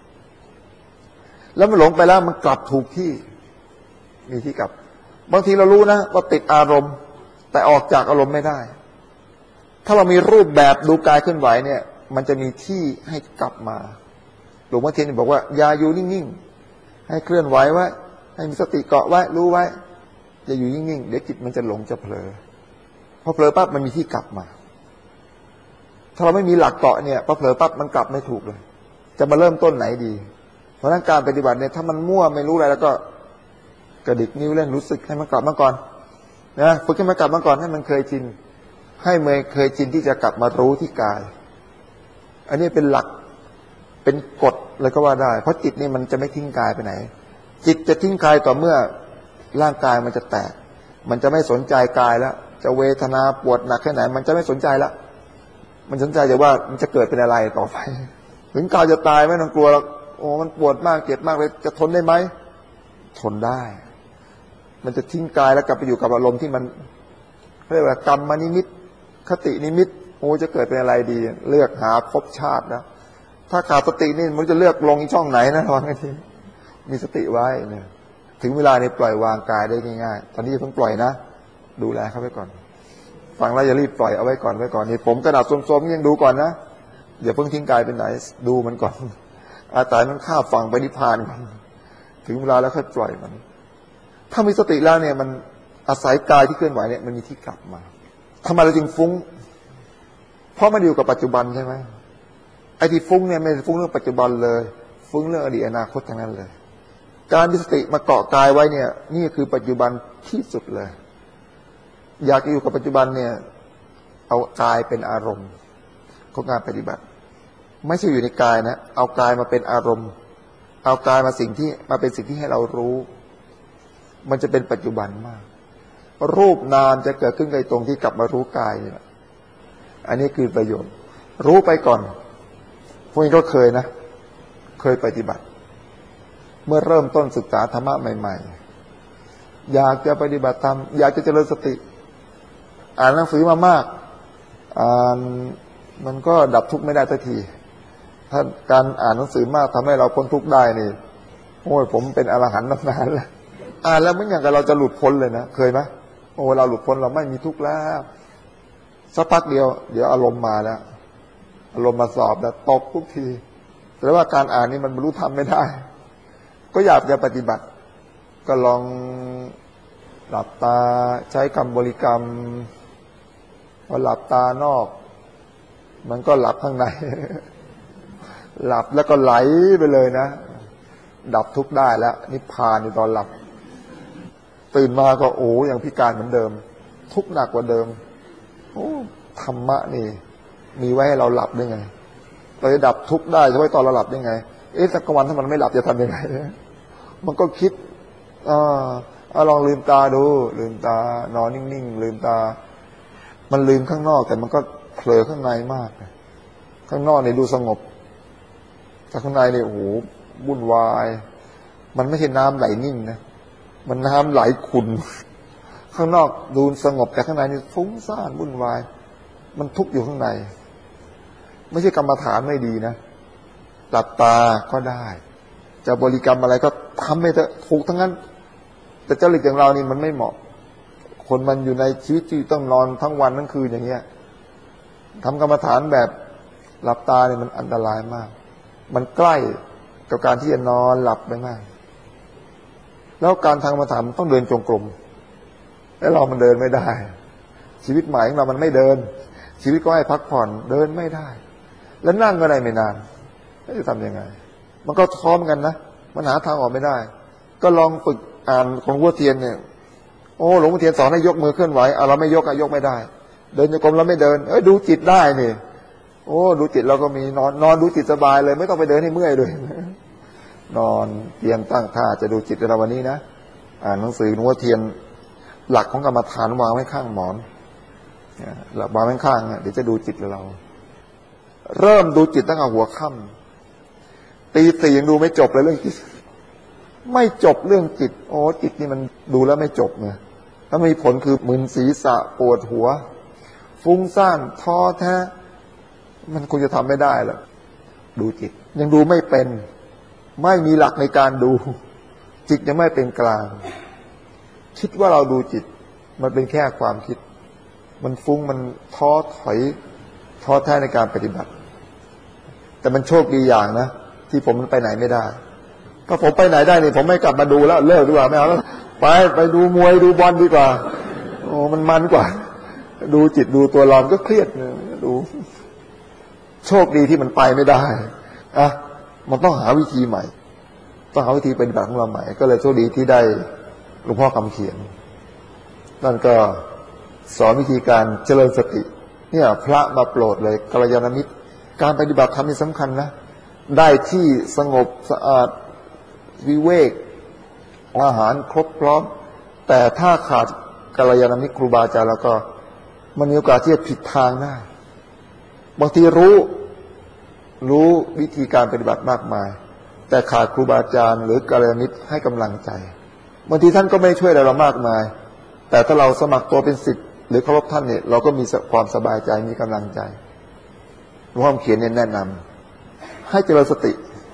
แล้วมันหลงไปแล้วมันกลับถูกที่มีที่กลับบางทีเรารู้นะว่าติดอารมณ์แต่ออกจากอารมณ์ไม่ได้ถ้าเรามีรูปแบบดูกายเคลื่อนไหวเนี่ยมันจะมีที่ให้กลับมาหลวงพ่อเทียนบอกว่าอย่าอยู่นิ่งๆให้เคลื่อนไหวไว้ให้มีสติเกาะไว้รู้ไว้อย่าอยู่นิ่งๆเดี๋ยวจิตมันจะหลงจะเผลอพอเผลอปั๊บมันมีที่กลับมาถ้าเราไม่มีหลักเกาะเนี่ยพอเผลอปั๊บมันกลับไม่ถูกเลยจะมาเริ่มต้นไหนดีเพราะนั้นการปฏิบัติเนี่ยถ้ามันมั่วไม่รู้อะไรแล้วก็กระดิกนิ้วเล่นรู้สึกให้มันกลับมาก่อนนะฝึกให้มันกลับมาก่อนให้มันเคยชินให้เมื่อเคยชินที่จะกลับมารู้ที่กายอันนี้เป็นหลักเป็นกฎเลยก็ว่าได้เพราะจิตนี่มันจะไม่ทิ้งกายไปไหนจิตจะทิ้งกายต่อเมื่อร่างกายมันจะแตกมันจะไม่สนใจกายแล้วจะเวทนาปวดหนักแค่ไหนมันจะไม่สนใจแล้วมันสนใจแต่ว่ามันจะเกิดเป็นอะไรต่อไปถึงกายจะตายไม่ต้องกลัวหรอกโอ้มันปวดมากเจ็บมากเลยจะทนได้ไหมทนได้มันจะทิ้งกายแล้วกลับไปอยู่กับอารมณ์ที่มันเรียกว่ากรรมนิมิตคตินิมิตโอ้จะเกิดเป็นอะไรดีเลือกหาภพชาตินะถ้าขาดสตินี่มันจะเลือกลงช่องไหนนะทอนกันทีมีสติไว้เนี่ยถึงเวลาเนี่ยปล่อยวางกายได้ง่ายๆตอนนี้อย่าเพิ่งปล่อยนะดูแลเขาไว้ก่อนฟังแล้วอย่ารีบปล่อยเอาไว้ก่อนนี่ผมกระดาษโซมๆยังดูก่อนนะอย่าเพิ่งทิ้งกายไปไหนดูมันก่อนอาศัยมันข้ามฝั่งไปนิพพานก่อนถึงเวลาแล้วค่อยปล่อยมันถ้ามีสติแล้วเนี่ยมันอาศัยกายที่เคลื่อนไหวเนี่ยมันมีที่กลับมาทำไมเราจึงฟุ้งเพราะมันอยู่กับปัจจุบันใช่ไหมไอ้ที่ฟุ้งเนี่ยไม่ฟุ้งเรื่องปัจจุบันเลยฟุ้งเรื่องอดีตอนาคตทั้งนั้นเลยการมีสติมาเกาะกายไว้เนี่ยนี่คือปัจจุบันที่สุดเลยอยากอยู่กับปัจจุบันเนี่ยเอากายเป็นอารมณ์ของการปฏิบัติไม่ใช่อยู่ในกายนะเอากายมาเป็นอารมณ์เอากายมาเป็นสิ่งที่ให้เรารู้มันจะเป็นปัจจุบันมากรูปนามจะเกิดขึ้นในตรงที่กลับมารู้กายเนี่ยอันนี้คือประโยชน์รู้ไปก่อนพวกนี้ก็เคยนะเคยปฏิบัติเมื่อเริ่มต้นศึกษาธรรมะใหม่ๆอยากจะปฏิบัติธรรมอยากจะเจริญสติอ่านหนังสือมามากมันก็ดับทุกข์ไม่ได้สักทีถ้าการอ่านหนังสือมากทำให้เราพ้นทุกข์ได้นี่โอ้ยผมเป็นอรหันต์นานแล้วอ่านแล้วเหมือนอย่างกับเราจะหลุดพ้นเลยนะเคยไหมโอ้เราหลุดพ้นเราไม่มีทุกข์แล้วสักพักเดียวเดี๋ยวอารมณ์มาแล้วอารมณ์มาสอบแล้วตกทุกทีแต่ว่าการอ่านนี่มันบรรลุธรรมไม่ได้ก็อยากจะปฏิบัติก็ลองหลับตาใช้คำบริกรรมพอหลับตานอกมันก็หลับข้างในหลับแล้วก็ไหลไปเลยนะดับทุกข์ได้แล้วนิพพานในตอนหลับตื่นมาก็โอ้ยังพิการเหมือนเดิมทุกข์หนักกว่าเดิมโอ้ธรรมะนี่มีไว้ให้เราหลับได้ไงเราจะดับทุกข์ได้เฉพาะตอนเราหลับได้ไงสักวันถ้ามันไม่หลับจะทำยังไงมันก็คิดลองลืมตาดูลืมตานอนนิ่งๆลืมตามันลืมข้างนอกแต่มันก็เผลอข้างในมากข้างนอกเนี่ยดูสงบแต่ข้างในเนี่ยโอ้โหวุ่นวายมันไม่ใช่น้ำไหลนิ่งนะมันน้ำไหลขุ่นข้างนอกดูสงบแต่ข้างในนี่ฟุ้งซ่านวุ่นวายมันทุกข์อยู่ข้างในไม่ใช่กรรมฐานไม่ดีนะหลับตาก็ได้จะบริกรรมอะไรก็ทำให้เถอะถูกทั้งนั้นแต่จริตอย่างเรานี่มันไม่เหมาะคนมันอยู่ในชีวิตที่ต้องนอนทั้งวันทั้งคืนอย่างเงี้ยทำกรรมฐานแบบหลับตาเนี่ยมันอันตรายมากมันใกล้กับการที่จะนอนหลับไปมากแล้วการทำกรรมฐานมันต้องเดินจงกรมแล้วเรามันเดินไม่ได้ชีวิตใหม่ของเรามันไม่เดินชีวิตก็ให้พักผ่อนเดินไม่ได้แล้วนั่งก็ได้ไม่นานจะทำยังไงมันก็ท้อมกันนะมันหาทางออกไม่ได้ก็ลองฝึกอ่านของหลวงพ่อเทียนเนี่ยโอ้หลวงพ่อเทียนสอนให้ยกมือเคลื่อนไหวเราไม่ยกยกไม่ได้เดินจงกรมเราไม่เดินดูจิตได้นี่โอ้ดูจิตเราก็มีนอนดูจิตสบายเลยไม่ต้องไปเดินให้เมื่อยเลยนอนเตรียมตั้งท่าจะดูจิตเราวันนี้นะอ่านหนังสือหลวงพ่อเทียนหลักของกรรมฐานวางไว้ข้างหมอนหลักวางไว้ข้างเดี๋ยวจะดูจิตเราเริ่มดูจิตตั้งแต่หัวค่ำตีสี่ยังดูไม่จบเลยเรื่องจิตไม่จบเรื่องจิตโอ้จิตนี่มันดูแล้วไม่จบเนี่ยแล้วมีผลคือมึนศีรษะปวดหัวฟุ้งซ่านท้อแท้มันคงจะทำไม่ได้หรอกดูจิตยังดูไม่เป็นไม่มีหลักในการดูจิตยังไม่เป็นกลางคิดว่าเราดูจิตมันเป็นแค่ความคิดมันฟุ้งมันท้อถอยท้อแท้ในการปฏิบัติแต่มันโชคดีอย่างนะที่ผมไปไหนไม่ได้ถ้าผมไปไหนได้นี่ผมไม่กลับมาดูแล้วเลิกดีกว่าไม่เอาแล้วไปดูมวยดูบอลดีกว่าโอ้มันกว่าดูจิตดูตัวเราก็เครียดเนี่ยดูโชคดีที่มันไปไม่ได้มันต้องหาวิธีใหม่ต้องหาวิธีเป็นแบบของเราใหม่ก็เลยโชคดีที่ได้หลวงพ่อคำเขียนนั่นก็สอนวิธีการเจริญสติเนี่ยพระมาโปรดเลยกัลยาณมิตรการปฏิบัติธรรมนี่สำคัญนะได้ที่สงบสะอาดวิเวกอาหารครบพร้อมแต่ถ้าขาดกัลยาณมิตรครูบาอาจารย์แล้วก็มันมีโอกาสที่จะผิดทางได้บางทีรู้วิธีการปฏิบัติมากมายแต่ขาดครูบาอาจารย์หรือกัลยาณมิตรให้กำลังใจบางทีท่านก็ไม่ช่วยอะไรเรามากมายแต่ถ้าเราสมัครตัวเป็นศิษย์หรือเคารพท่านเนี่ยเราก็มีความสบายใจมีกำลังใจหลวงพ่อเขียนแนะนำให้เจริญสติ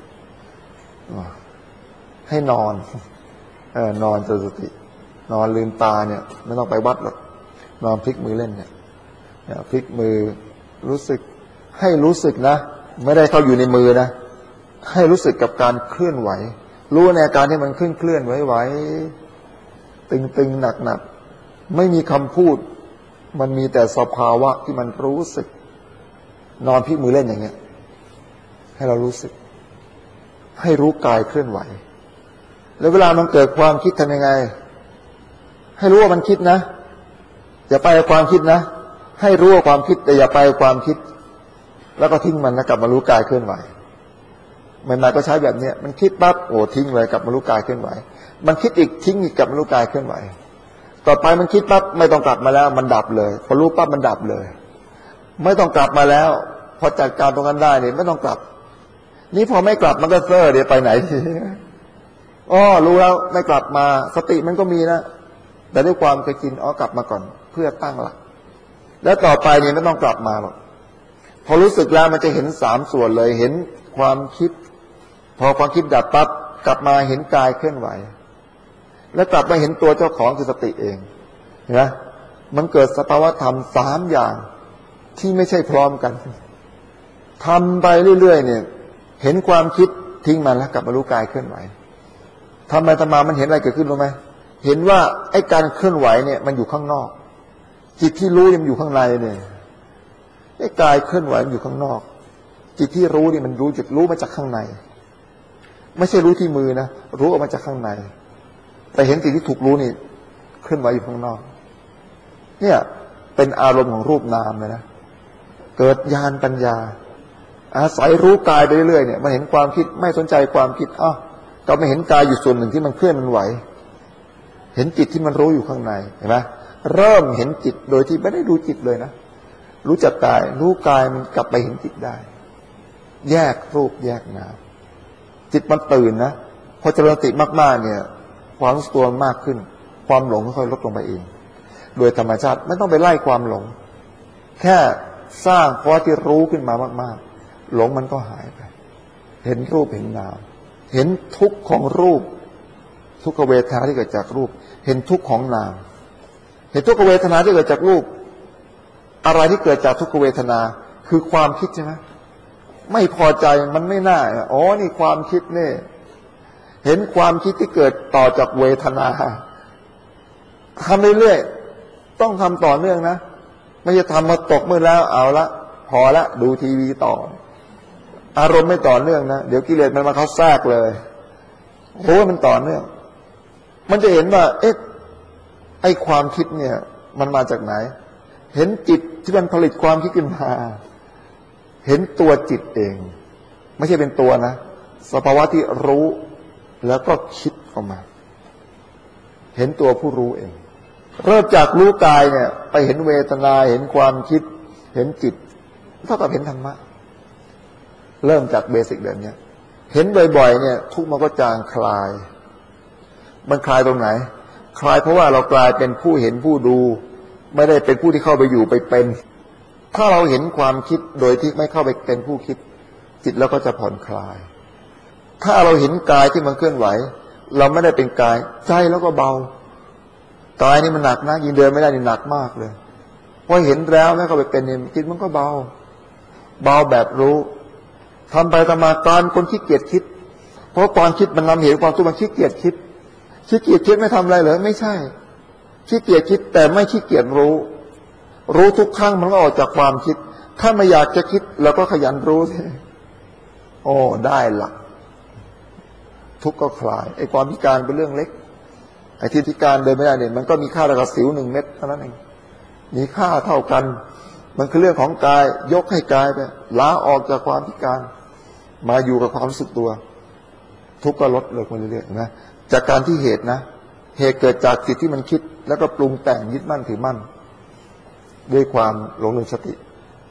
ให้นอนนอนเจริญสตินอนลืมตาเนี่ยไม่ต้องไปวัดหรอกนอนพลิกมือเล่นเนี่ยพลิกมือรู้สึกให้รู้สึกนะไม่ได้เข้าอยู่ในมือนะให้รู้สึกกับการเคลื่อนไหวรู้ในอาการที่มันเคลื่อนไหวตึงหนักไม่มีคำพูดมันมีแต่สภาวะที่มันรู้สึกนอนพลิกมือเล่นอย่างเงี้ยให้เรารู้สึกให้รู้กายเคลื่อนไหวแล้วเวลามันเกิดความคิดทำยังไงให้รู้ว่ามันคิดนะอย่าไปกับความคิดนะให้รู้ว่าความคิดแต่อย่าไปกับความคิดแล้วก็ทิ้งมันแล้วกลับมารู้กายเคลื่อนไหวมันก็ใช้แบบนี้มันคิดปั๊บโอ้ทิ้งเลยกลับมารู้กายเคลื่อนไหวมันคิดอีกทิ้งอีกกลับมารู้กายเคลื่อนไหวต่อไปมันคิดปั๊บไม่ต้องกลับมาแล้วมันดับเลยพอรู้ปั๊บมันดับเลยไม่ต้องกลับมาแล้วพอจัดการตรงนั้นได้เนี่ยไม่ต้องกลับนี่พอไม่กลับมันก็เซ่อเดี๋ยวไปไหนทีรู้แล้วไม่กลับมาสติมันก็มีนะแต่ด้วยความเคยชินกลับมาก่อนเพื่อตั้งหลักแล้วต่อไปเนี่ยไม่ต้องกลับมาหรอกพอรู้สึกแล้วมันจะเห็น3 ส่วนเลยเห็นความคิดพอความคิดดับปั๊บกลับมาเห็นกายเคลื่อนไหวแล้วกลับมาเห็นตัวเจ้าของคือสติเองเห็นไหมมันเกิดสภาวะธรรม3 อย่างที่ไม่ใช่พร้อมกันทำไปเรื่อยๆเนี่ยเห็นความคิดทิ้งมันแล้วกลับมารู้กายเคลื่อนไหวทำไปทำมามันเห็นอะไรเกิดขึ้นรู้ไหมเห็นว่าไอ้การเคลื่อนไหวเนี่ยมันอยู่ข้างนอกจิตที่รู้ยังอยู่ข้างในเนี่ยไอ้กายเคลื่อนไหวมันอยู่ข้างนอกจิตที่รู้นี่มันรู้มาจากข้างในไม่ใช่รู้ที่มือนะรู้ออกมาจากข้างในแต่เห็นสิ่งที่ถูกรู้นี่เคลื่อนไหวอยู่ข้างนอกเนี่ยเป็นอารมณ์ของรูปนามเลยนะเกิดญาณปัญญาอาศัยรู้กายไปเรื่อยๆเนี่ยมันเห็นความคิดไม่สนใจความคิดก็ไม่เห็นกายอยู่ส่วนหนึ่งที่มันเคลื่อนมันไหวเห็นจิตที่มันรู้อยู่ข้างในเห็นไหมเริ่มเห็นจิตโดยที่ไม่ได้ดูจิตเลยนะรู้จักกายรู้กายมันกลับไปเห็นจิตได้แยกรูปแยกนามจิตมันตื่นนะพอเจริญสติมากๆเนี่ยความรู้ตัวมากขึ้นความหลงค่อยๆลดลงไปเองโดยธรรมชาติไม่ต้องไปไล่ความหลงแค่สร้างเพราะที่รู้ขึ้นมามากๆหลงมันก็หายไปเห็นรูปเห็นนามเห็นทุกข์ของรูปทุกขเวทนาที่เกิดจากรูปเห็นทุกข์ของนามเห็นทุกขเวทนาที่เกิดจากรูปอะไรที่เกิดจากทุกขเวทนาคือความคิดใช่ไหมไม่พอใจมันไม่น่านี่ความคิดนี่เห็นความคิดที่เกิดต่อจากเวทนาทำเรื่อยๆต้องทำต่อเนื่องนะไม่ใช่ทำมาตกมือแล้วเอาละพอละดูทีวีต่ออารมณ์ไม่ต่อเนื่องนะเดี๋ยวกิเลสมันมาเข้าแทรกเลยมันต่อเนื่องมันจะเห็นว่าไอ้ความคิดเนี่ยมันมาจากไหนเห็นจิตที่มันผลิตความคิดขึ้นมาเห็นตัวจิตเองไม่ใช่เป็นตัวนะสภาวะที่รู้แล้วก็คิดออกมาเห็นตัวผู้รู้เองเริ่มจากรู้กายเนี่ยไปเห็นเวทนาเห็นความคิดเห็นจิตเท่ากับเห็นธรรมะเริ่มจากเบสิกแบบนี้เห็นบ่อยๆเนี่ยทุกข์มันก็จางคลายมันคลายตรงไหนคลายเพราะว่าเรากลายเป็นผู้เห็นผู้ดูไม่ได้เป็นผู้ที่เข้าไปอยู่ไปเป็นถ้าเราเห็นความคิดโดยที่ไม่เข้าไปเป็นผู้คิดจิตเราก็จะผ่อนคลายถ้าเราเห็นกายที่มันเคลื่อนไหวเราไม่ได้เป็นกายใจแล้วก็เบากายนี่มันหนักนะยืนเดินไม่ได้นี่หนักมากเลยพอเห็นแล้วไม่เข้าไปเป็นเนี่ยจิตมันก็เบาแบบรู้ทำไปทำมาการคนขี้เกียจคิดเพราะความคิดมันนำเหตุความทุกข์มันขี้เกียจคิดไม่ทำอะไรเหรอไม่ใช่ขี้เกียจคิดแต่ไม่ขี้เกียจรู้ทุกครั้งมันก็ออกจากความคิดถ้าไม่อยากจะคิดเราก็ขยันรู้สิได้ละทุกข์ก็คลายไอ้ความพิการเป็นเรื่องเล็กไอ้ที่พิการเดินไม่ได้เนี่ยมันก็มีค่าเท่ากับสิว1 เม็ดเท่านั้นเองมีค่าเท่ากันมันคือเรื่องของกายยกให้กายไปล้าออกจากความพิการมาอยู่กับความรู้สึกตัวทุกข์ก็ลดลงไปเรื่อยๆนะจากการที่เหตุเกิดจากจิตที่มันคิดแล้วก็ปรุงแต่งยึดมั่นถือมั่นด้วยความหลงลืมสติ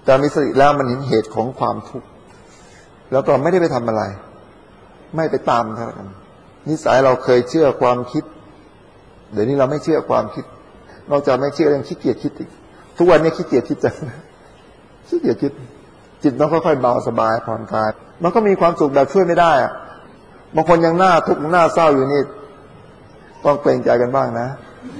แต่มีสติแล้วมันเห็นเหตุของความทุกข์แล้วก็ไม่ได้ไปทำอะไรไม่ไปตามเท่านั้นนิสัยเราเคยเชื่อความคิดเดี๋ยวนี้เราไม่เชื่อความคิดนอกจากไม่เชื่อยังขี้เกียจคิดอีกทุกวันนี้ขี้เกียจคิดจังขี้เกียจคิดจิตต้องค่อยๆเบาสบายผ่อนคลายมันก็มีความสุขแบบช่วยไม่ได้อะบางคนยังหน้าทุกข์หน้าเศร้าอยู่นี่ต้องเกรงใจกันบ้างนะ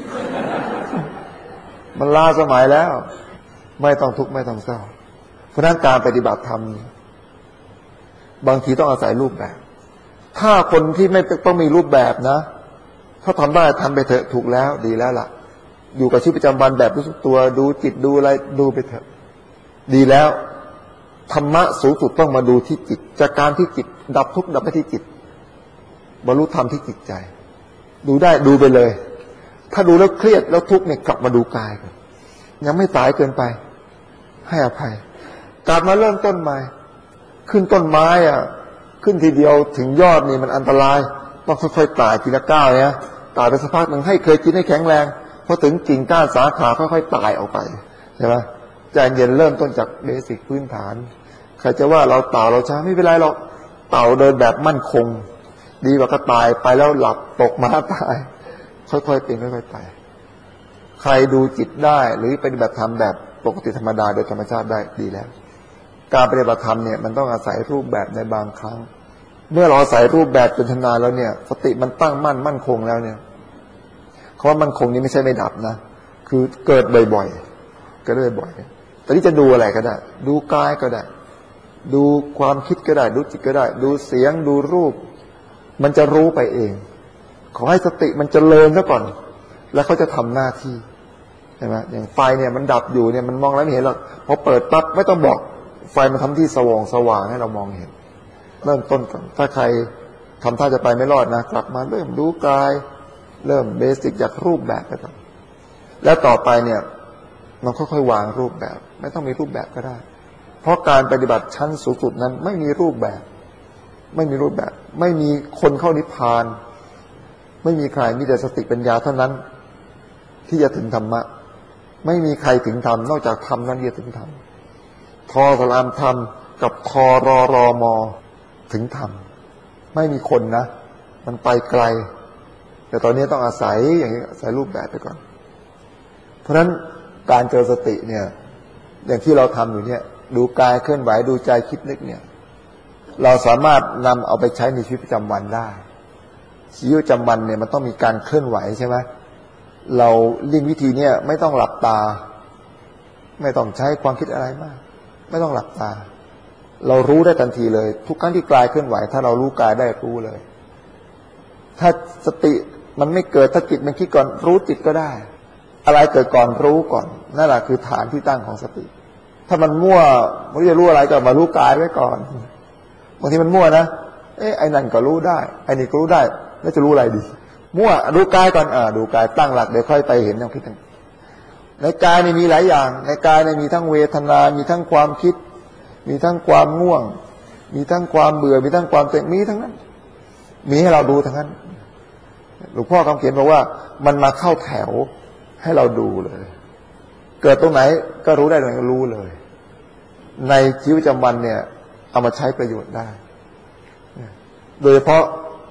มันล้าสมัยแล้วไม่ต้องทุกข์ไม่ต้องเศร้าเพราะนั้นการปฏิบัติธรรมบางทีต้องอาศัยรูปแบบถ้าคนที่ไม่ต้องมีรูปแบบนะถ้าทำได้ทำไปเถอะถูกแล้วดีแล้วล่ะอยู่กับชีวิตประจำวันแบบรู้สึกตัวดูจิตดูอะไรดูไปเถอะดีแล้วธรรมะสูงสุดต้องมาดูที่จิตจากการที่จิตดับทุกข์ดับไปที่จิตบรรลุธรรมที่จิตใจดูได้ดูไปเลยถ้าดูแล้วเครียดแล้วทุกข์เนี่ยกลับมาดูกายกันยังไม่สายเกินไปให้อภัยกลับมาเริ่มต้นใหม่ขึ้นต้นไม้อ่ะขึ้นทีเดียวถึงยอดนี่มันอันตรายต้องค่อยๆไต่ทีละก้าวเนี่ยไต่ไปสักพักหนึ่งให้เคยกินให้แข็งแรงพอถึงกิ่งก้านสาขาค่อยๆไต่ออกไปใช่ไหมใจเย็นเริ่มต้นจากเบสิกพื้นฐานใครจะว่าเราเต่าเราช้าไม่เป็นไรหรอกเต่าเดินแบบมั่นคงดีกว่าก็ตายไปแล้วหลับตกมาตายค่อยๆเป็นค่อยๆไปใครดูจิตได้หรือปฏิบัติธรรมแบบปกติธรรมดาโดยธรรมชาติได้ดีแล้วการปฏิบัติธรรมเนี่ยมันต้องอาศัยรูปแบบในบางครั้งเมื่อเราอาศัยรูปแบบจนชำนาญแล้วเนี่ยสติมันตั้งมั่นคงแล้วเนี่ยคำว่ามั่นคงนี้ไม่ใช่ไม่ดับนะคือเกิดบ่อยๆเกิดบ่อยๆแต่ที่จะดูอะไรก็ได้ดูกายก็ได้ดูความคิดก็ได้ดูจิตก็ได้ดูเสียงดูรูปมันจะรู้ไปเองขอให้สติมันเจริญซะก่อนแล้วเขาจะทำหน้าที่ใช่ไหมอย่างไฟเนี่ยมันดับอยู่เนี่ยมันมองแล้วไม่เห็นหรอกพอเปิดปั๊บไม่ต้องบอกไฟมันทำที่สว่างให้เรามองเห็นเริ่มต้นก่อนถ้าใครทำท่าจะไปไม่รอดนะกลับมาเริ่มดูกายเริ่มเบสิกจากรูปแบบไปก่อนแล้วต่อไปเนี่ยมันค่อยๆวางรูปแบบไม่ต้องมีรูปแบบก็ได้เพราะการปฏิบัติชั้นสูงสุดนั้นไม่มีรูปแบบไม่มีรูปแบบไม่มีคนเข้านิพพานไม่มีใครมีแต่สติปัญญาเท่านั้นที่จะถึงธรรมะไม่มีใครถึงธรรมนอกจากธรรมนั้นที่จะถึงธรรมทอสลามธรรมกับทอรอมอถึงธรรมไม่มีคนนะมันไปไกลแต่ตอนนี้ต้องอาศัยอย่างนี้อาศัยรูปแบบไปก่อนเพราะฉะนั้นการเจริญสติเนี่ยอย่างที่เราทำอยู่เนี่ยดูกายเคลื่อนไหวดูใจคิดนึกเนี่ยเราสามารถนำเอาไปใช้ในชีวิตประจำวันได้ชีวิตประจำวันเนี่ยมันต้องมีการเคลื่อนไหวใช่ไหมเราเลี่ยงวิธีเนี่ยไม่ต้องหลับตาไม่ต้องใช้ความคิดอะไรมากไม่ต้องหลับตาเรารู้ได้ทันทีเลยทุกครั้งที่กายเคลื่อนไหวถ้าเรารู้กายได้รู้เลยถ้าสติมันไม่เกิดถ้าจิตมันคิดก่อนรู้จิตก็ได้อะไรเกิดก่อนรู้ก่อนนั่นแหละคือฐานที่ตั้งของสติถ้ามันมั่วไม่รู้จะรู้อะไรก็มารู้กายไว้ก่อนบางทีมันมั่วนะไอ้นั่นก็รู้ได้ไอ้นี่ก็รู้ได้แล้วจะรู้อะไรดีมั่วดูกายก่อนดูกายตั้งหลักเดี๋ยวค่อยไปเห็นความคิดต่างในกายนี่มีหลายอย่างในกายนี่มีทั้งเวทนามีทั้งความคิดมีทั้งความง่วงมีทั้งความเบื่อมีทั้งความเต็งมีทั้งนั้นมีให้เราดูทั้งนั้นหลวงพ่อคำเขียนบอกว่ามันมาเข้าแถวให้เราดูเลยเกิดตรงไหนก็รู้ได้ตรงไหนก็รู้เลยในชีวิตประจำวันเนี่ยเอามาใช้ประโยชน์ได้โดยเฉพาะ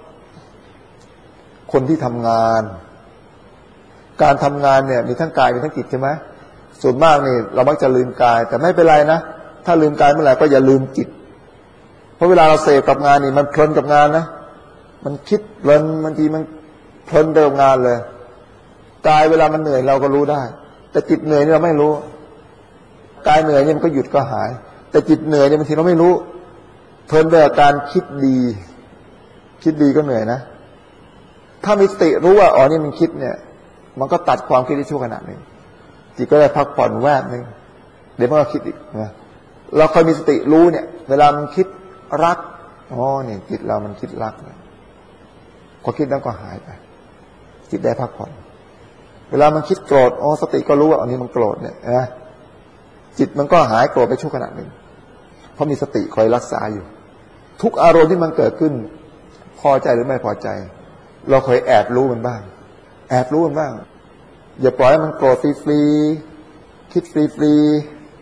คนที่ทำงานการทำงานเนี่ยมีทั้งกายมีทั้งจิตใช่ไหมส่วนมากนี่เรามักจะลืมกายแต่ไม่เป็นไรนะถ้าลืมกายเมื่อไหร่ก็อย่าลืมจิตเพราะเวลาเราเสพกับงานนี่มันเพลินกับงานนะมันคิดเพลินบางทีมันเพลินกับงานเลยกายเวลามันเหนื่อยเราก็รู้ได้แต่จิตเหนื่อยนี่เราไม่รู้กายเหนื่อยนี่มันก็หยุดก็หายแต่จิตเหนื่อยนี่บางทีเราไม่รู้เพลินไปกับการคิดดีก็เหนื่อยนะถ้ามีสติรู้ว่าอ๋อนี่มันคิดเนี่ยมันก็ตัดความคิดได้ชั่วขณะหนึ่งจิตก็ได้พักผ่อนแวบนึงเดี๋ยวมันก็คิดอีกนะเราคอยมีสติรู้เนี่ยเวลามันคิดรักอ๋อเนี่ยจิตเรามันคิดรักนะพอคิดแล้วก็หายไปจิตได้พักผ่อนเวลามันคิดโกรธอ๋อสติก็รู้ว่าอันนี้มันโกรธเนี่ยนะจิตมันก็หายโกรธไปชั่วขณะหนึ่งเพราะมีสติคอยรักษาอยู่ทุกอารมณ์ที่มันเกิดขึ้นพอใจหรือไม่พอใจเราเคยแอบรู้มันบ้างแอบรู้มันบ้างอย่าปล่อยให้มันโกรธฟรีๆคิดฟรีๆ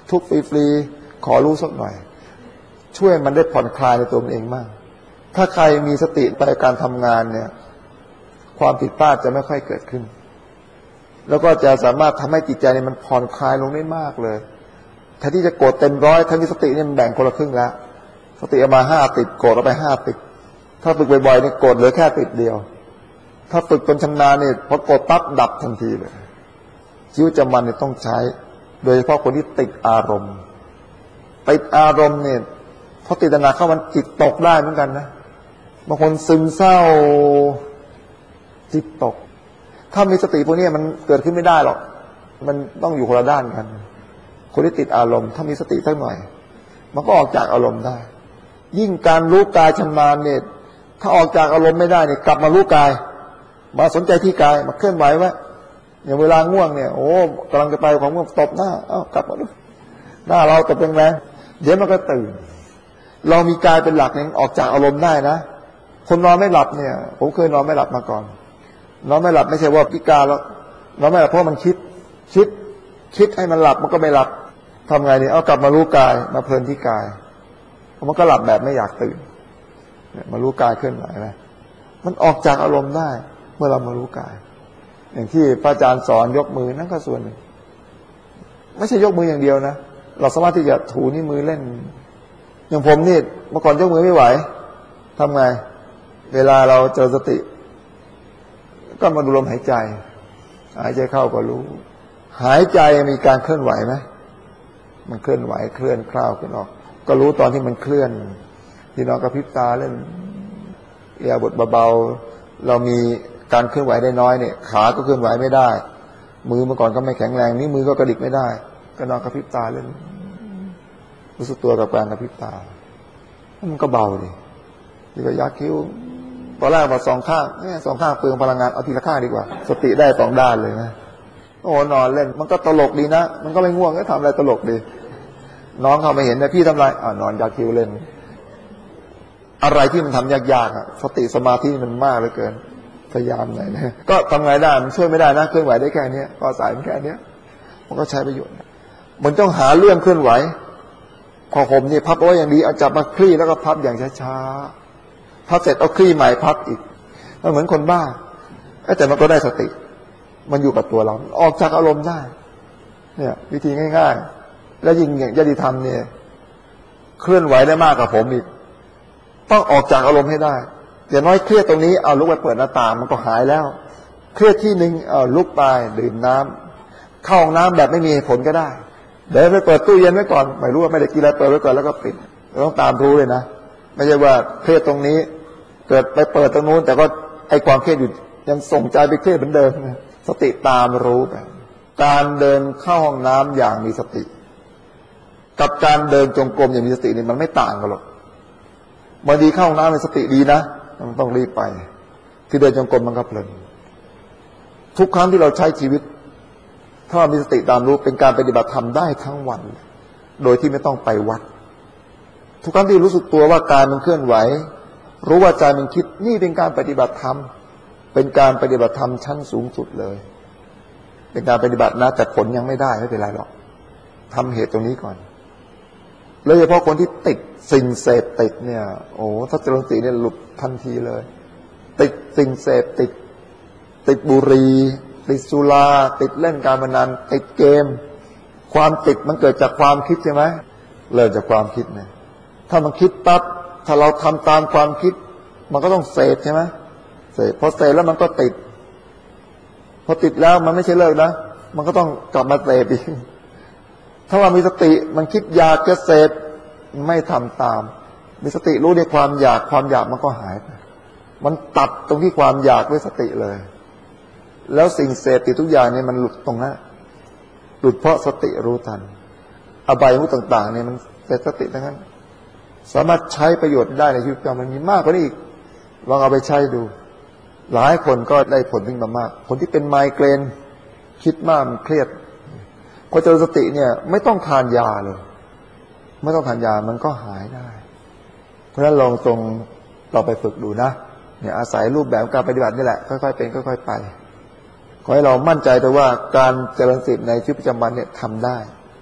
ทุกข์ฟรีๆขอรู้สักหน่อยช่วยมันได้ผ่อนคลายในตัวมันเองมากถ้าใครมีสติไปการทำงานเนี่ยความผิดพลาดจะไม่ค่อยเกิดขึ้นแล้วก็จะสามารถทำให้จิตใจเนี่ยมันผ่อนคลายลงได้มากเลยแทนที่จะโกรธเต็มร้อยถ้ามีสติเนี่ยมันแบ่งคนละครึ่งแล้วสติเอามา5 ติดโกรธเอาไป5 ติดถ้าฝึกบ่อยๆเนี่ยโกรธเหลือแค่ติดเดียวถ้าฝึกจนชำนาญเนี่ยพอโกรธปั๊บดับทันทีเลยชีวิตประจำวันเนี่ยต้องใช้โดยเฉพาะคนที่ติดอารมณ์ติดอารมณ์เนี่ยพอติดนานๆเข้ามันจิตตกได้เหมือนกันนะบางคนซึมเศร้าจิตตกถ้ามีสติพวกนี้มันเกิดขึ้นไม่ได้หรอกมันต้องอยู่คนละด้านกันคนที่ติดอารมณ์ถ้ามีสติสักหน่อยมันก็ออกจากอารมณ์ได้ยิ่งการรู้กายชำนาญเนี่ยถ้าออกจากอารมณ์ไม่ได้เนี่ยกลับมารู้กายมาสนใจที่กายมาเคลื่อนไหวไว้อย่างเวลาง่วงเนี่ยโอ้กำลังจะไปของง่วงตบหน้าเอ้ากลับมาดูหน้าเราตบแรงๆเดี๋ยวมันก็ตื่นเรามีกายเป็นหลักเนี่ยออกจากอารมณ์ได้นะคนนอนไม่หลับเนี่ยผมเคยนอนไม่หลับมาก่อนนอนไม่หลับไม่ใช่ว่าพิการแล้วนอนไม่หลับเพราะมันคิดให้มันหลับมันก็ไม่หลับทำไงเนี่ยเอากลับมารู้กายมาเพลินที่กายมันก็หลับแบบไม่อยากตื่นเนี่ยมารู้กายเคลื่อนไหวนะมันออกจากอารมณ์ได้เมื่อเรามารู้กายอย่างที่พระอาจารย์สอนยกมือนั่นก็ส่วนหนึ่งไม่ใช่ยกมืออย่างเดียวนะเราสามารถที่จะถูนิ้วมือเล่นอย่างผมนี่เมื่อก่อนยกมือไม่ไหวทำไงเวลาเราเจอสติก็มาดูลมหายใจหายใจเข้าก็รู้หายใจมีการเคลื่อนไหวไหมมันเคลื่อนไหวเคลื่อนคลาวขึ้นออกก็รู้ตอนที่มันเคลื่อนที่นอนกระพริบตาเล่นเอียบทเบาๆเรามีการเคลื่อนไหวได้น้อยเนี่ยขาก็เคลื่อนไหวไม่ได้มือเมื่อก่อนก็ไม่แข็งแรงนิ้วมือก็กระดิกไม่ได้ก็นอนกระพริบตาเล่นรู้สึกตัวกับการกระพริบตามันก็เบาดิที่ก็ยักคิ้วตอนแรกว่า2 ข้าง2 ข้างเปลืองพลังงานเอาทีละข้างดีกว่าสติได้2 ด้านเลยนะโอ้นอนเล่นมันก็ตลกดีนะมันก็ไม่ง่วงก็ทำอะไรตลกดีน้องเขาไม่เห็นนะพี่ทำไรนอนยักคิ้วเล่นอะไรที่มันทำยากๆสติสมาธิมันมากเหลือเกินพยายามหน่อยนะก็ทำไงได้มันช่วยไม่ได้นะเคลื่อนไหวได้แค่นี้ก็สายมันแค่นี้มันก็ใช้ประโยชน์มันต้องหาเรื่องเคลื่อนไหวพอผมนี่พับเอาไว้อย่างดีเอาจับมาคลี่แล้วก็พับอย่างช้าๆพับเสร็จเอาคลี่ใหม่พับอีกมันเหมือนคนบ้าแต่มันก็ได้สติมันอยู่กับตัวเราออกจากอารมณ์ได้เนี่ยวิธีง่ายๆและยิ่งอย่างญาติธรรมเนี่ยเคลื่อนไหวได้มากกว่าผมอีกต้องออกจากอารมณ์ให้ได้อย่างน้อยเครียดตรงนี้เอาลุกไปเปิดหน้าต่างมันก็หายแล้วเครียดที่หนึ่งลุกไปดื่มน้ำเข้าห้องน้ำแบบไม่มีผลก็ได้เดี๋ยวไปเปิดตู้เย็นไว้ก่อนไม่รู้ว่าไม่ได้กินอะไรเปิดไว้ก่อนแล้วก็ปิดต้องตามรู้เลยนะไม่ใช่ว่าเครียดตรงนี้เกิดไปเปิดตรงนู้นแต่ก็ไอ้ความเครียดอยู่ยังส่งใจไปเครียดเหมือนเดิมสติตามรู้ไปการเดินเข้าห้องน้ำอย่างมีสติกับการเดินจงกรมอย่างมีสตินี่มันไม่ต่างกันหรอกบางทีเข้าห้องน้ำในสติดีนะมันต้องรีบไปที่เดินจงกรมมันก็เพลินทุกครั้งที่เราใช้ชีวิตถ้ามีสติตามรู้เป็นการปฏิบัติธรรมได้ทั้งวันโดยที่ไม่ต้องไปวัดทุกครั้งที่รู้สึกตัวว่ากายมันเคลื่อนไหวรู้ว่าใจมันคิดนี่เป็นการปฏิบัติธรรมเป็นการปฏิบัติธรรมชั้นสูงสุดเลยเป็นการปฏิบัตินะแต่ผลยังไม่ได้ไม่เป็นไรหรอกทำเหตุตรงนี้ก่อนโดยเฉพาะคนที่ติดสิ่งเสพติดเนี่ยโอ้ถ้าเจริญสติเนี่ยหลุดทันทีเลยติดสิ่งเสพติดบุหรี่ติดสุราติดเล่นการพนันติดเกมความติดมันเกิดจากความคิดใช่ไหมเริ่มจากความคิดนะถ้ามันคิดปั๊บถ้าเราทำตามความคิดมันก็ต้องเสพใช่ไหมเสพพอเสพแล้วมันก็ติดพอติดแล้วมันไม่ใช่เลิกนะมันก็ต้องกลับมาเสพอีกถ้าเรามีสติมันคิดอยากจะเสพไม่ทำตามมีสติรู้ในความอยากมันก็หายไปมันตัดตรงที่ความอยากด้วยสติเลยแล้วสิ่งเสพติดทุกอย่างเนี่ยมันหลุดตรงนั้นหลุดเพราะสติรู้ทันอบายมุขต่างๆเนี่ยมันเป็นสติทั้งนั้นสามารถใช้ประโยชน์ได้ในชีวิตประจำวันมีมากกว่านี้อีกลองเอาไปใช้ดูหลายคนก็ได้ผลขึ้นมามากคนที่เป็นไมเกรนคิดมากเครียดพอเจอสติเนี่ยไม่ต้องทานยาเลยไม่ต้องทานยามันก็หายได้เพราะฉะนั้นลองตรงเราไปฝึกดูนะเนี่ยอาศัยรูปแบบการปฏิบัตินี่แหละค่อยๆเป็นค่อยๆไปขอให้เรามั่นใจแต่ว่าการเจริญสติในชีวิตประจำวันเนี่ยทำได้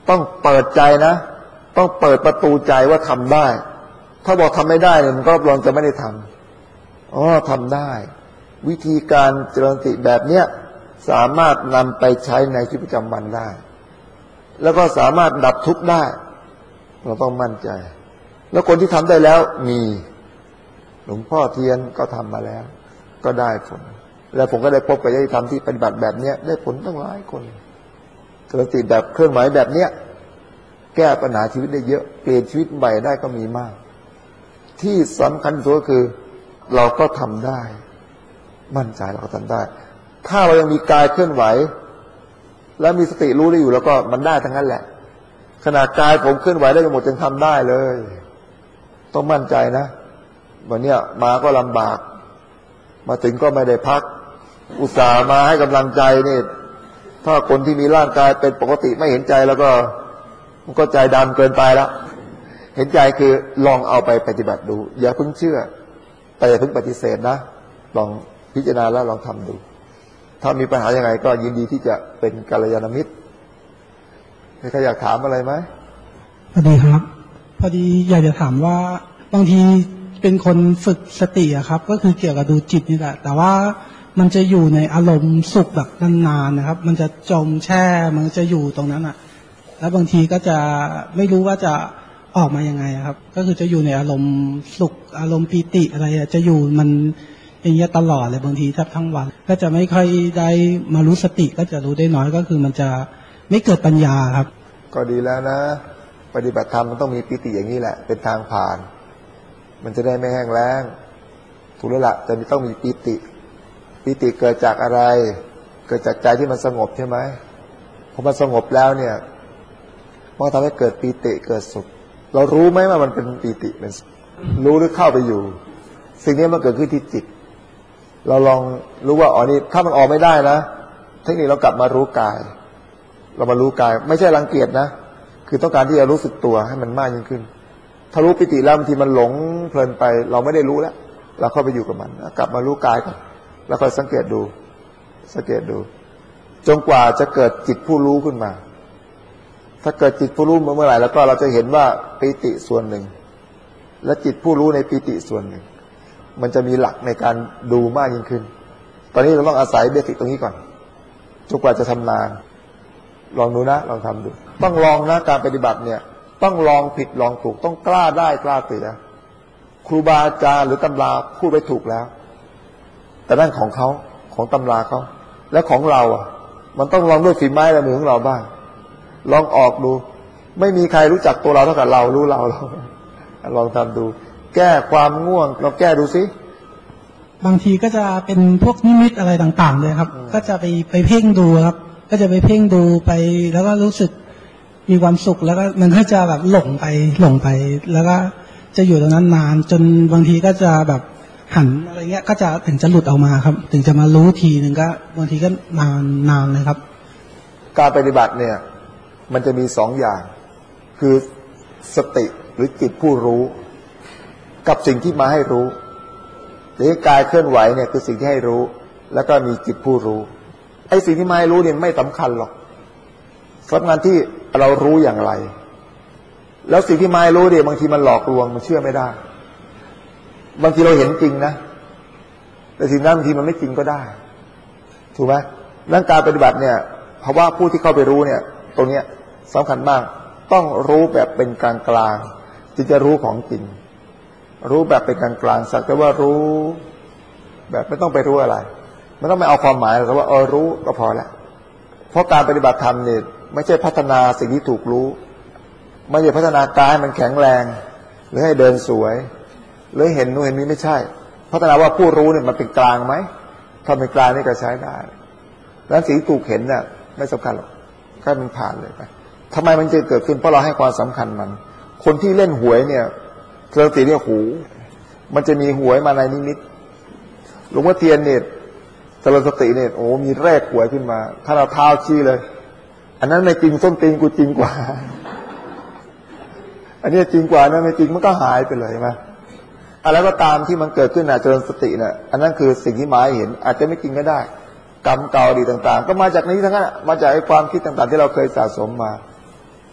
ต้องเปิดใจนะต้องเปิดประตูใจว่าทำได้ถ้าบอกทำไม่ได้เนี่ยมันก็รับรองจะไม่ได้ทำทำได้วิธีการเจริญสติแบบเนี้ยสามารถนำไปใช้ในชีวิตประจำวันได้แล้วก็สามารถดับทุกข์ได้เราต้องมั่นใจแล้วคนที่ทำได้แล้วมีหลวงพ่อเทียนก็ทำมาแล้วก็ได้ผลแล้วผมก็ได้พบกับญาติธรรมที่ปฏิบัติแบบเนี้ยได้ผลตั้งหลายคนเจริญสติแบบเครื่องหมายแบบเนี้ยแก้ปัญหาชีวิตได้เยอะเปลี่ยนชีวิตใหม่ได้ก็มีมากที่สำคัญที่สุดก็คือเราก็ทำได้มั่นใจเราก็ทำได้ถ้าเรายังมีกายเคลื่อนไหวและมีสติรู้ได้อยู่แล้วก็มันได้ทั้งนั้นแหละขนาดกายผมเคลื่อนไหวได้หมดยังทำได้เลยต้องมั่นใจนะวันนี้มาก็ลำบากมาถึงก็ไม่ได้พักอุตส่าห์มาให้กำลังใจนี่ถ้าคนที่มีร่างกายเป็นปกติไม่เห็นใจแล้วก็มันก็ใจดำเกินไปแล้วเห็นใจคือลองเอาไปปฏิบัติดูอย่าเพิ่งเชื่อแต่อย่าเพิ่งปฏิเสธนะลองพิจารณาแล้วลองทำดูถ้ามีปัญหายังไงก็ยินดีที่จะเป็นกัลยาณมิตรมีใครอยากถามอะไรไหมพอดีครับพอดีอยากจะถามว่าบางทีเป็นคนฝึกสติอะครับก็คือเกี่ยวกับดูจิตนี่แหละแต่ว่ามันจะอยู่ในอารมณ์สุขแบบนานๆนะครับมันจะจมแช่มันจะอยู่ตรงนั้นอะแล้วบางทีก็จะไม่รู้ว่าจะออกมายังไงครับก็คือจะอยู่ในอารมณ์สุขอารมณ์ปีติอะไรจะอยู่มันอย่างเงี้ยตลอดเลยบางทีแทบทั้งวันก็จะไม่ค่อยได้มารู้สติก็จะรู้ได้น้อยก็คือมันจะไม่เกิดปัญญาครับก็ดีแล้วนะปฏิบัติธรรมมันต้องมีปีติอย่างนี้แหละเป็นทางผ่านมันจะได้ไม่แห้งแล้งถูกแล้วล่ะแต่ต้องมีปีติปีติเกิดจากอะไรเกิดจากใจที่มันสงบใช่ไหมพอมันสงบแล้วเนี่ยมันทำให้เกิดปีติเกิดสุขเรารู้ไหมว่ามันเป็นปีติเป็นรู้หรือเข้าไปอยู่สิ่งนี้มันเกิดขึ้นที่จิตเราลองรู้ว่าอ๋อนี่ถ้ามันออกไม่ได้นะเทคนิคเรากลับมารู้กายเรามารู้กายไม่ใช่รังเกียจนะคือต้องการที่จะรู้สึกตัวให้มันมากยิ่งขึ้นถ้ารู้ปิติแล้วบางทีมันหลงเพลินไปเราไม่ได้รู้แล้วเราเข้าไปอยู่กับมันกลับมารู้กายก่อนแล้วค่อยสังเกตดูจนกว่าจะเกิดจิตผู้รู้ขึ้นมาถ้าเกิดจิตผู้รู้เมื่อไหร่แล้วก็เราจะเห็นว่าปิติส่วนหนึ่งและจิตผู้รู้ในปิติส่วนหนึ่งมันจะมีหลักในการดูมากยิ่งขึ้นตอนนี้เราต้องอาศัยเบสิกตรงนี้ก่อนจนกว่าจะทำนานลองดูนะลองทำดูต้องลองนะการปฏิบัติเนี่ยต้องลองผิดลองถูกต้องกล้าได้กล้าเสียครูบาอาจารย์หรือตำราพูดไปถูกแล้วแต่นั่นของเขาของตำราเขาและของเราอ่ะมันต้องลองด้วยฝีไม้ลายมือของเราบ้างลองออกดูไม่มีใครรู้จักตัวเราเท่ากับเรารู้เราลองทำดูแก้ความง่วงเราแก้ดูสิบางทีก็จะเป็นพวกนิมิตอะไรต่างๆเลยครับก็จะไปเพ่งดูครับก็จะไปเพ่งดูไปแล้วก็รู้สึกมีความสุขแล้วก็มันก็จะแบบหลงไปแล้วก็จะอยู่ตรงนั้นนานจนบางทีก็จะแบบหันอะไรเงี้ยก็จะถึงจะหลุดออกมาครับถึงจะมารู้ทีนึงก็บางทีก็นานเลยครับการปฏิบัติเนี่ยมันจะมีสองอย่างคือสติหรือจิตผู้รู้กับสิ่งที่มาให้รู้หรือกายเคลื่อนไหวเนี่ยคือสิ่งที่ให้รู้แล้วก็มีจิตผู้รู้ไอ้สิ่งที่มาให้รู้เนี่ยไม่สำคัญหรอกสำคัญที่เรารู้อย่างไรแล้วสิ่งที่มาให้รู้เนี่ยบางทีมันหลอกลวงมันเชื่อไม่ได้บางทีเราเห็นจริงนะแต่สิ่งนั้นบางทีมันไม่จริงก็ได้ถูกไหมเรื่องการปฏิบัติเนี่ยเพราะว่าผู้ที่เข้าไปรู้เนี่ยตรงเนี้ยสำคัญมากต้องรู้แบบเป็นกลางกลางจึงจะรู้ของจริงรู้แบบเป็นกลางกลางสักแต่ว่ารู้แบบไม่ต้องไปรู้อะไรไม่ต้องไปเอาความหมายแต่ว่ารู้ก็พอแล้วเพราะการปฏิบัติธรรมเนี่ยไม่ใช่พัฒนาสิ่งที่ถูกรู้ไม่ใช่พัฒนากายมันแข็งแรงหรือให้เดินสวยหรือเห็นนู่นเห็นนี้ไม่ใช่พัฒนาว่าผู้รู้เนี่ยมันเป็นกลางไหมถ้าเป็นกลางนี่ก็ใช้ได้แล้วสิ่งที่ถูกเห็นเนี่ยไม่สำคัญหรอกแค่มันผ่านเลยไปทำไมมันจะเกิดขึ้นเพราะเราให้ความสำคัญมันคนที่เล่นหวยเนี่ยเจริญสติเนี่ยหูมันจะมีหวยมาในนิมิตหลวงพ่อเทียนเนี่ยเจริญสติเนี่ยโอ้มีแรกหวยขึ้นมาถ้าเราเท้าชี้เลยอันนั้นไม่จริงส้นตีนกูจริงกว่าอันนี้จริงกว่านะไม่จริงมันก็หายไปเลยใช่ไหมอะไรก็ตามที่มันเกิดขึ้นเจริญสติเนี่ยอันนั้นคือสิ่งที่หมายเห็นอาจจะไม่จริงก็ได้กรรมเก่าดีต่างๆก็มาจากนี้ทั้งนั้นมาจากไอ้ความคิดต่างๆที่เราเคยสะสมมา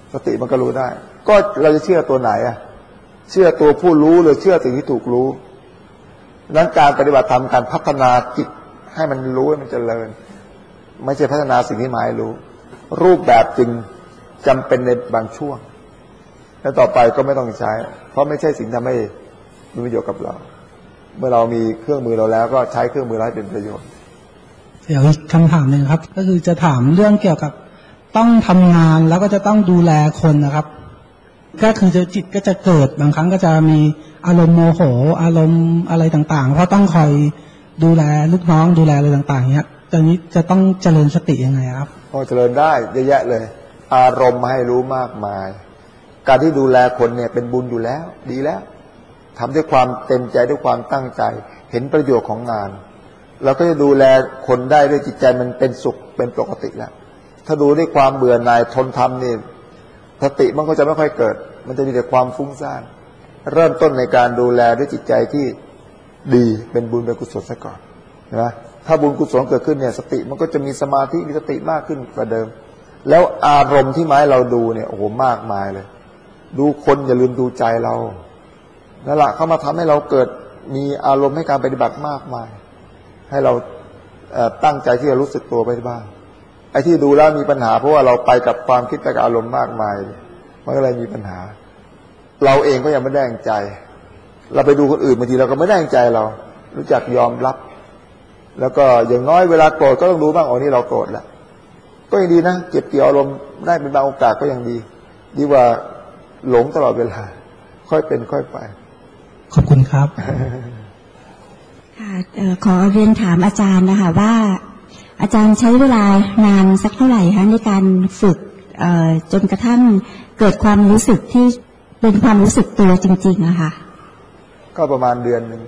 สติมันก็รู้ได้ ก็เราจะเชื่อตัวไหนเชื่อตัวผู้รู้หรือเชื่อสิ่งที่ถูกรู้นั้นการปฏิบัติธรรมการพัฒนาจิตให้มันรู้ให้มันเจริญไม่ใช่พัฒนาสิ่งที่หมายรู้รูปแบบจริงจำเป็นในบางช่วงแล้วต่อไปก็ไม่ต้องใช้เพราะไม่ใช่สิ่งทำให้มีประโยชน์กับเราเมื่อเรามีเครื่องมือเราแล้วก็ใช้เครื่องมือให้เป็นประโยชน์เดี๋ยวอีกคำถามหนึ่งครับก็คือจะถามเรื่องเกี่ยวกับต้องทำงานแล้วก็จะต้องดูแลคนนะครับก็คือจิตก็จะเกิดบางครั้งก็จะมีอารมณ์โมโหอารมณ์อะไรต่างๆเพราะต้องคอยดูแลลูกน้องดูแลอะไรต่างๆเนี้ยตอนนี้จะต้องเจริญสติยังไงครับเจริญได้เยอะแยะเลยอารมณ์มาให้รู้มากมายการที่ดูแลคนเนี่ยเป็นบุญอยู่แล้วดีแล้วทำด้วยความเต็มใจด้วยความตั้งใจเห็นประโยชน์ของงานเราก็จะดูแลคนได้ด้วยจิตใจมันเป็นสุขเป็นปกติแล้วถ้าดูด้วยความเบื่อหน่ายทนทำนี่สติมันก็จะไม่ค่อยเกิดมันจะมีแต่ความฟุ้งซ่านเริ่มต้นในการดูแลด้วยจิตใจที่ดีเป็นบุญเป็นกุศลซะก่อนนะถ้าบุญกุศลเกิดขึ้นเนี่ยสติมันก็จะมีสมาธิมีสติมากขึ้นกว่าเดิมแล้วอารมณ์ที่ไม้เราดูเนี่ยโอ้โหมากมายเลยดูคนอย่าลืมดูใจเรานั่นแหละเข้ามาทำให้เราเกิดมีอารมณ์ให้การปฏิบัติมากมายให้เราตั้งใจที่จะรู้สึกตัวไปบ้างไอ้ที่ดูแล้วมีปัญหาเพราะว่าเราไปกับความคิดไปกับอารมณ์มากมายมันก็เลยมีปัญหาเราเองก็ยังไม่ได้ใจเราไปดูคนอื่นบางทีเราก็ไม่ได้ใจเรารู้จักยอมรับแล้วก็อย่างน้อยเวลาโกรธก็ต้องดูบ้างอ๋อนี่เราโกรธแล้วก็ยังดีนะเก็บเกี่ยวอารมณ์ได้เป็นบางโอกาสก็ยังดีดีกว่าหลงตลอดเวลาค่อยเป็นค่อยไปขอบคุณครับค่ะขอเรียนถามอาจารย์นะคะว่าอาจารย์ใช้เวลานานสักเท่าไหร่คะในการฝึกจนกระทั่งเกิดความรู้สึกที่เป็นความรู้สึกตัวจริงๆอะค่ะก็ประมาณเดือนหนึ่ง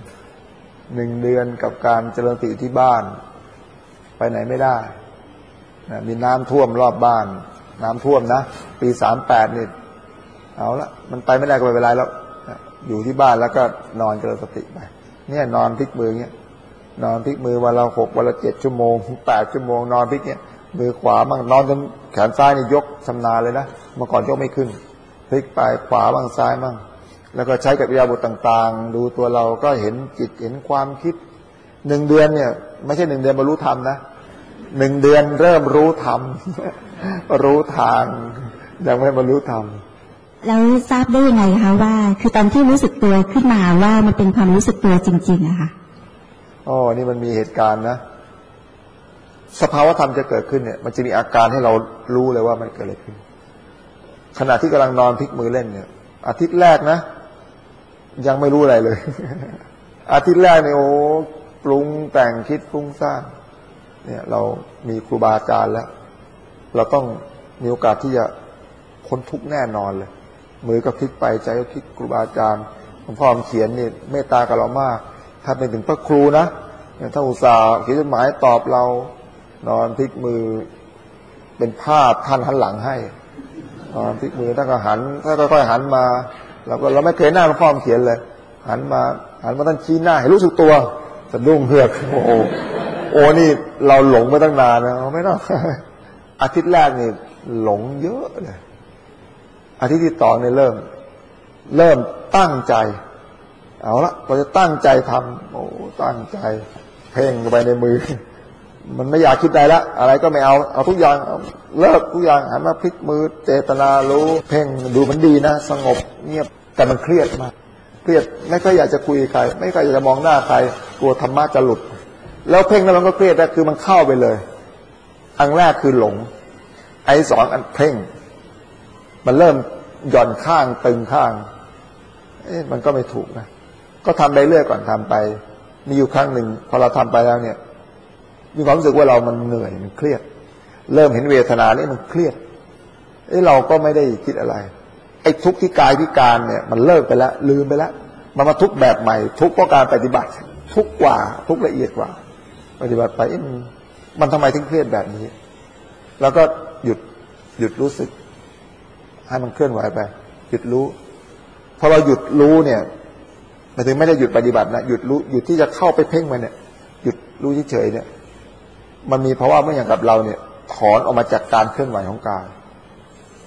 1 เดือนกับการเจริญสติที่บ้านไปไหนไม่ได้นะมีน้ำท่วมรอบบ้านน้ำท่วมนะปี38นี่เอาละมันไปไม่ได้ก็ไม่เป็นไรแล้วอยู่ที่บ้านแล้วก็นอนเจริญสติไปเนี่ยนอนพลิกมือเงี้ยนอนพลิกมือวันละ6 วันละ7 ชั่วโมง8 ชั่วโมงนอนพลิกเนี่ยมือขวาบ้างนอนจนแขนซ้ายนี่ยกชำนาญเลยนะเมื่อก่อนยกไม่ขึ้นพลิกไปขวาบ้างซ้ายบ้างแล้วก็ใช้กับอิริยาบถต่างๆดูตัวเราก็เห็นจิตเห็นความคิด1 เดือนเนี่ยไม่ใช่1 เดือนบรรลุธรรมนะ1 เดือนเริ่มรู้ธรรมรู้ทางยังไม่บรรลุธรรมแล้วทราบได้ยังไงคะว่าคือตอนที่รู้สึกตัวขึ้นมาว่ามันเป็นความรู้สึกตัวจริงๆอะค่ะอ๋อนี่มันมีเหตุการณ์นะสภาวะธรรมจะเกิดขึ้นเนี่ยมันจะมีอาการให้เรารู้เลยว่ามันเกิดอะไรขึ้นขณะที่กำลังนอนพลิกมือเล่นเนี่ยอาทิตย์แรกนะยังไม่รู้อะไรเลยอาทิตย์แรกเนี่ยโอ้ปรุงแต่งคิดฟุ้งซ่านเนี่ยเรามีครูบาอาจารย์แล้วเราต้องมีโอกาสที่จะพ้นทุกข์แน่นอนเลยมือก็พลิกไปใจก็พลิกครูบาอาจารย์หลวงพ่อเขียนนี่เมตตากับเรามากถ้าเป็นถึงพระครูนะถ้าอุตส่าห์เขียนจดหมายตอบเรานอนพลิกมือเป็นภาพท่านหันหลังให้นอนพลิกมือท่านก็หันท่านก็ค่อยหันมาเราไม่เคยหน้าหลวงพ่อเขียนเลยหันมาท่านชี้หน้าให้รู้สึกตัวสะดุ้งเฮือกโอ้นี่เราหลงมาตั้งนานนะไม่ต้องอาทิตย์แรกนี่หลงเยอะเลยอาทิตย์ที่ต่อเนี่ยเริ่มตั้งใจเอาละพอจะตั้งใจทำโอ้ตั้งใจเพ่งไปในมือมันไม่อยากคิดอะไรละอะไรก็ไม่เอาทุกอย่างเลิกทุกอย่างหันมาพลิกมือเจตนารู้เพ่งดูมันดีนะสงบเงียบแต่มันเครียดมากเครียดไม่ค่อยอยากจะคุยกับใครไม่ค่อยอยากจะมองหน้าใครกลัวธรรมะจะหลุดแล้วเพ่งแล้วมันก็เครียดนะคือมันเข้าไปเลยอันแรกคือหลงไอ้สองอันเพ่งมันเริ่มหย่อนข้างตึงข้างมันก็ไม่ถูกนะก็ทำไปเรื่อยก่อนทำไปมีอยู่ครั้งหนึ่งพอเราทำไปแล้วเนี่ยมีความรู้สึกว่าเรามันเหนื่อยมันเครียดเริ่มเห็นเวทนานี่มันเครียดเราก็ไม่ได้คิดอะไรไอ้ทุกข์ที่กายพิการเนี่ยมันเลิกไปแล้วลืมไปแล้วมันมาทุกข์แบบใหม่ทุกข์เพราะการปฏิบัติทุกข์กว่าทุกข์ละเอียดกว่าปฏิบัติไปมันทำไมถึงเครียดแบบนี้แล้วก็หยุดรู้สึกให้มันเคลื่อนไหวไปหยุดรู้พอเราหยุดรู้เนี่ยหมายถึงไม่ได้หยุดปฏิบัตินะหยุดรู้หยุดที่จะเข้าไปเพ่งมันเนี่ยหยุดรู้เฉยๆเนี่ยมันมีเพราะว่าเมื่ออย่างกับเราเนี่ยถอนออกมาจากการเคลื่อนไหวของกาย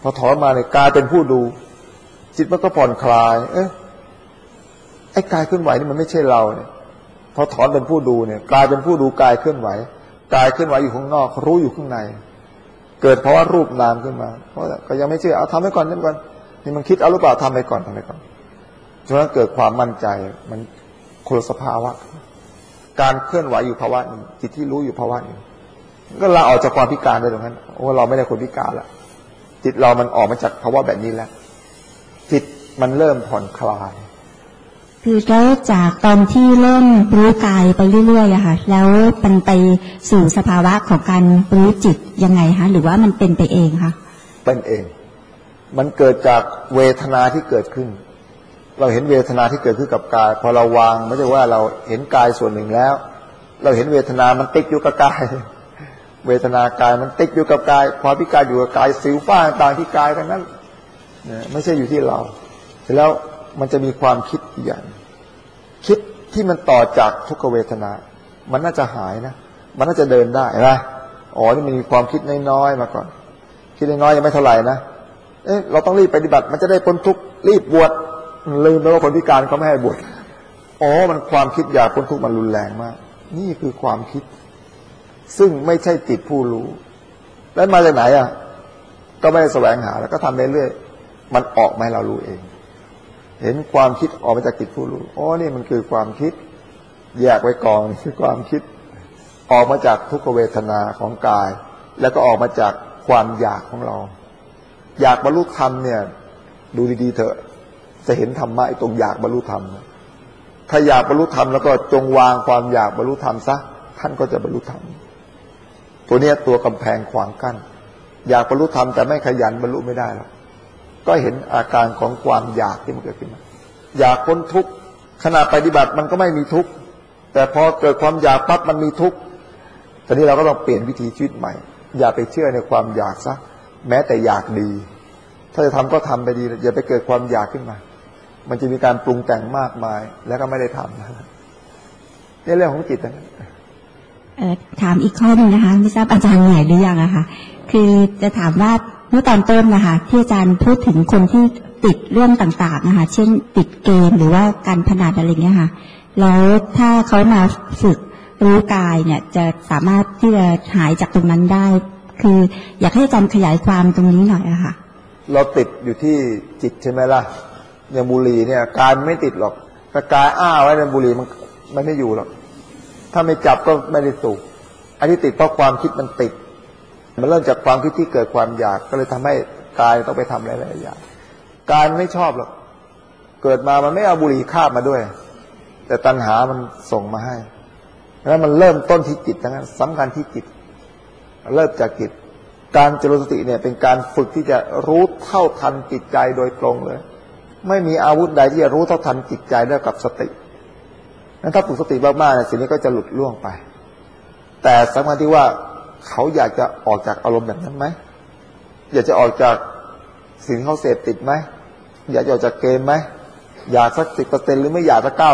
พอถอนมาเนี่ยกายเป็นผู้ดูจิตมันก็ผ่อนคลายไอ้กายเคลื่อนไหวนี่มันไม่ใช่เราเนี่ยพอถอนเป็นผู้ดูเนี่ยกลายเป็นผู้ดูกายเคลื่อนไหวกายเคลื่อนไหวอยู่ข้างนอกรู้อยู่ข้างในเกิดเพราะว่ารูปนามขึ้นมาเพราะก็ยังไม่เชื่อเอาทำไปก่อนนี่มันคิดเอาหรือเปล่าทำไปก่อนจนเกิดความมั่นใจมันคนละสภาวะการเคลื่อนไหวอยู่ภาวะหนึ่งจิตที่รู้อยู่ภาวะหนึ่งก็ลาออกจากความพิการได้ตรงนั้นเราไม่ได้คนพิการละจิตเรามันออกมาจากภาวะแบบนี้แล้วจิตมันเริ่มผ่อนคลายคือแล้วจากตอนที่เริ่มรู้กายไปเรื่อยๆอะค่ะแล้วมันไปสู่สภาวะของการรู้จิตยังไงคะหรือว่ามันเป็นไปเองคะเป็นเองมันเกิดจากเวทนาที่เกิดขึ้นเราเห็นเวทนาที่เกิดขึ้นกับกายพอเราวางไม่ใช่ว่าเราเห็นกายส่วนหนึ่งแล้วเราเห็นเวทนามันติดอยู่กับกายเวทนากายมันติดอยู่กับกายความพิการอยู่กับกายสิวฝ้าต่างๆที่กายทั้งนั้นไม่ใช่อยู่ที่เราเสร็จแล้วมันจะมีความคิดอีกอย่างคิดที่มันต่อจากทุกขเวทนามันน่าจะหายนะมันน่าจะเดินได้ใช่ไหมนี่มันมีความคิดน้อยๆมาก่อนคิดน้อยๆยังไม่เท่าไหร่นะเราต้องรีบปฏิบัติมันจะได้พ้นทุกข์รีบบวชลืมไปว่าคนพิการเขาไม่ให้บวชมันความคิดอยากพ้นทุกข์มันรุนแรงมากนี่คือความคิดซึ่งไม่ใช่จิตผู้รู้แล้วมาจากไหนก็ไม่ได้แสวงหาแล้วก็ทำไปเรื่อยมันออกมาให้เรารู้เองเห็นความคิดออกมาจากจิตผู้รู้นี่มันคือความคิดแยกไว้กองคือความคิดออกมาจากทุกขเวทนาของกายแล้วก็ออกมาจากความอยากของเราอยากบรรลุธรรมเนี่ยดูดีๆเถอะจะเห็นธรรมะไอ้ตรงอยากบรรลุธรรมถ้าอยากบรรลุธรรมแล้วก็จงวางความอยากบรรลุธรรมซะท่านก็จะบรรลุธรรมตัวเนี้ยตัวกำแพงขวางกั้นอยากบรรลุธรรมแต่ไม่ขยันบรรลุไม่ได้หรอกก็เห็นอาการของความอยากที่มันเกิดขึ้นมาอยากพ้นทุกข์ขณะปฏิบัติมันก็ไม่มีทุกข์แต่พอเกิดความอยากปั๊บมันมีทุกข์ตอนนี้เราก็ต้องเปลี่ยนวิธีชีวิตใหม่อย่าไปเชื่อในความอยากซะแม้แต่อยากดีถ้าจะทำก็ทำไปดีอย่าไปเกิดความอยากขึ้นมามันจะมีการปรุงแต่งมากมายแล้วก็ไม่ได้ทำนี่เรื่องของจิตนะถามอีกข้อหนึ่งนะคะไม่ทราบอาจารย์ใหญ่หรือยังอะค่ะคือจะถามว่าเมื่อตอนต้นนะคะที่อาจารย์พูดถึงคนที่ติดเรื่องต่างๆนะคะเช่นติดเกมหรือว่าการพนันอะไรเงี้ยค่ะแล้วถ้าเขามาฝึกรู้กายเนี่ยจะสามารถที่จะหายจากตรงนั้นได้คืออยากให้อาจารย์ขยายความตรงนี้หน่อยอะค่ะเราติดอยู่ที่จิตใช่ไหมล่ะอย่างบุหรี่เนี่ยกายไม่ติดหรอกถ้ากายไว้ในบุหรี่มันไม่อยู่หรอกถ้าไม่จับก็ไม่ได้สูบอันที่ติดเพราะความคิดมันติดมันเริ่มจากความคิดที่เกิดความอยากก็เลยทำให้กายต้องไปทำหลายๆอย่างกายไม่ชอบหรอกเกิดมามันไม่เอาบุหรี่คาบมาด้วยแต่ตัณหามันส่งมาให้แล้วมันเริ่มต้นที่จิตทั้งนั้นสำคัญที่จิตเริ่มจากจิตการเจริญสติเนี่ยเป็นการฝึกที่จะรู้เท่าทันจิตใจโดยตรงเลยไม่มีอาวุธใดที่จะรู้เท่าทันจิตใจได้กับสตินั้นถ้าฝึกสติมากๆสิ่งนี้ก็จะหลุดล่วงไปแต่สำคัญที่ว่าเขาอยากจะออกจากอารมณ์แบบนั้นไหมอยากจะออกจากสิ่งเขาเสพติดไหมอยากจะออกจากเกมไหมอยากสัก10%หรือไม่อยากสัก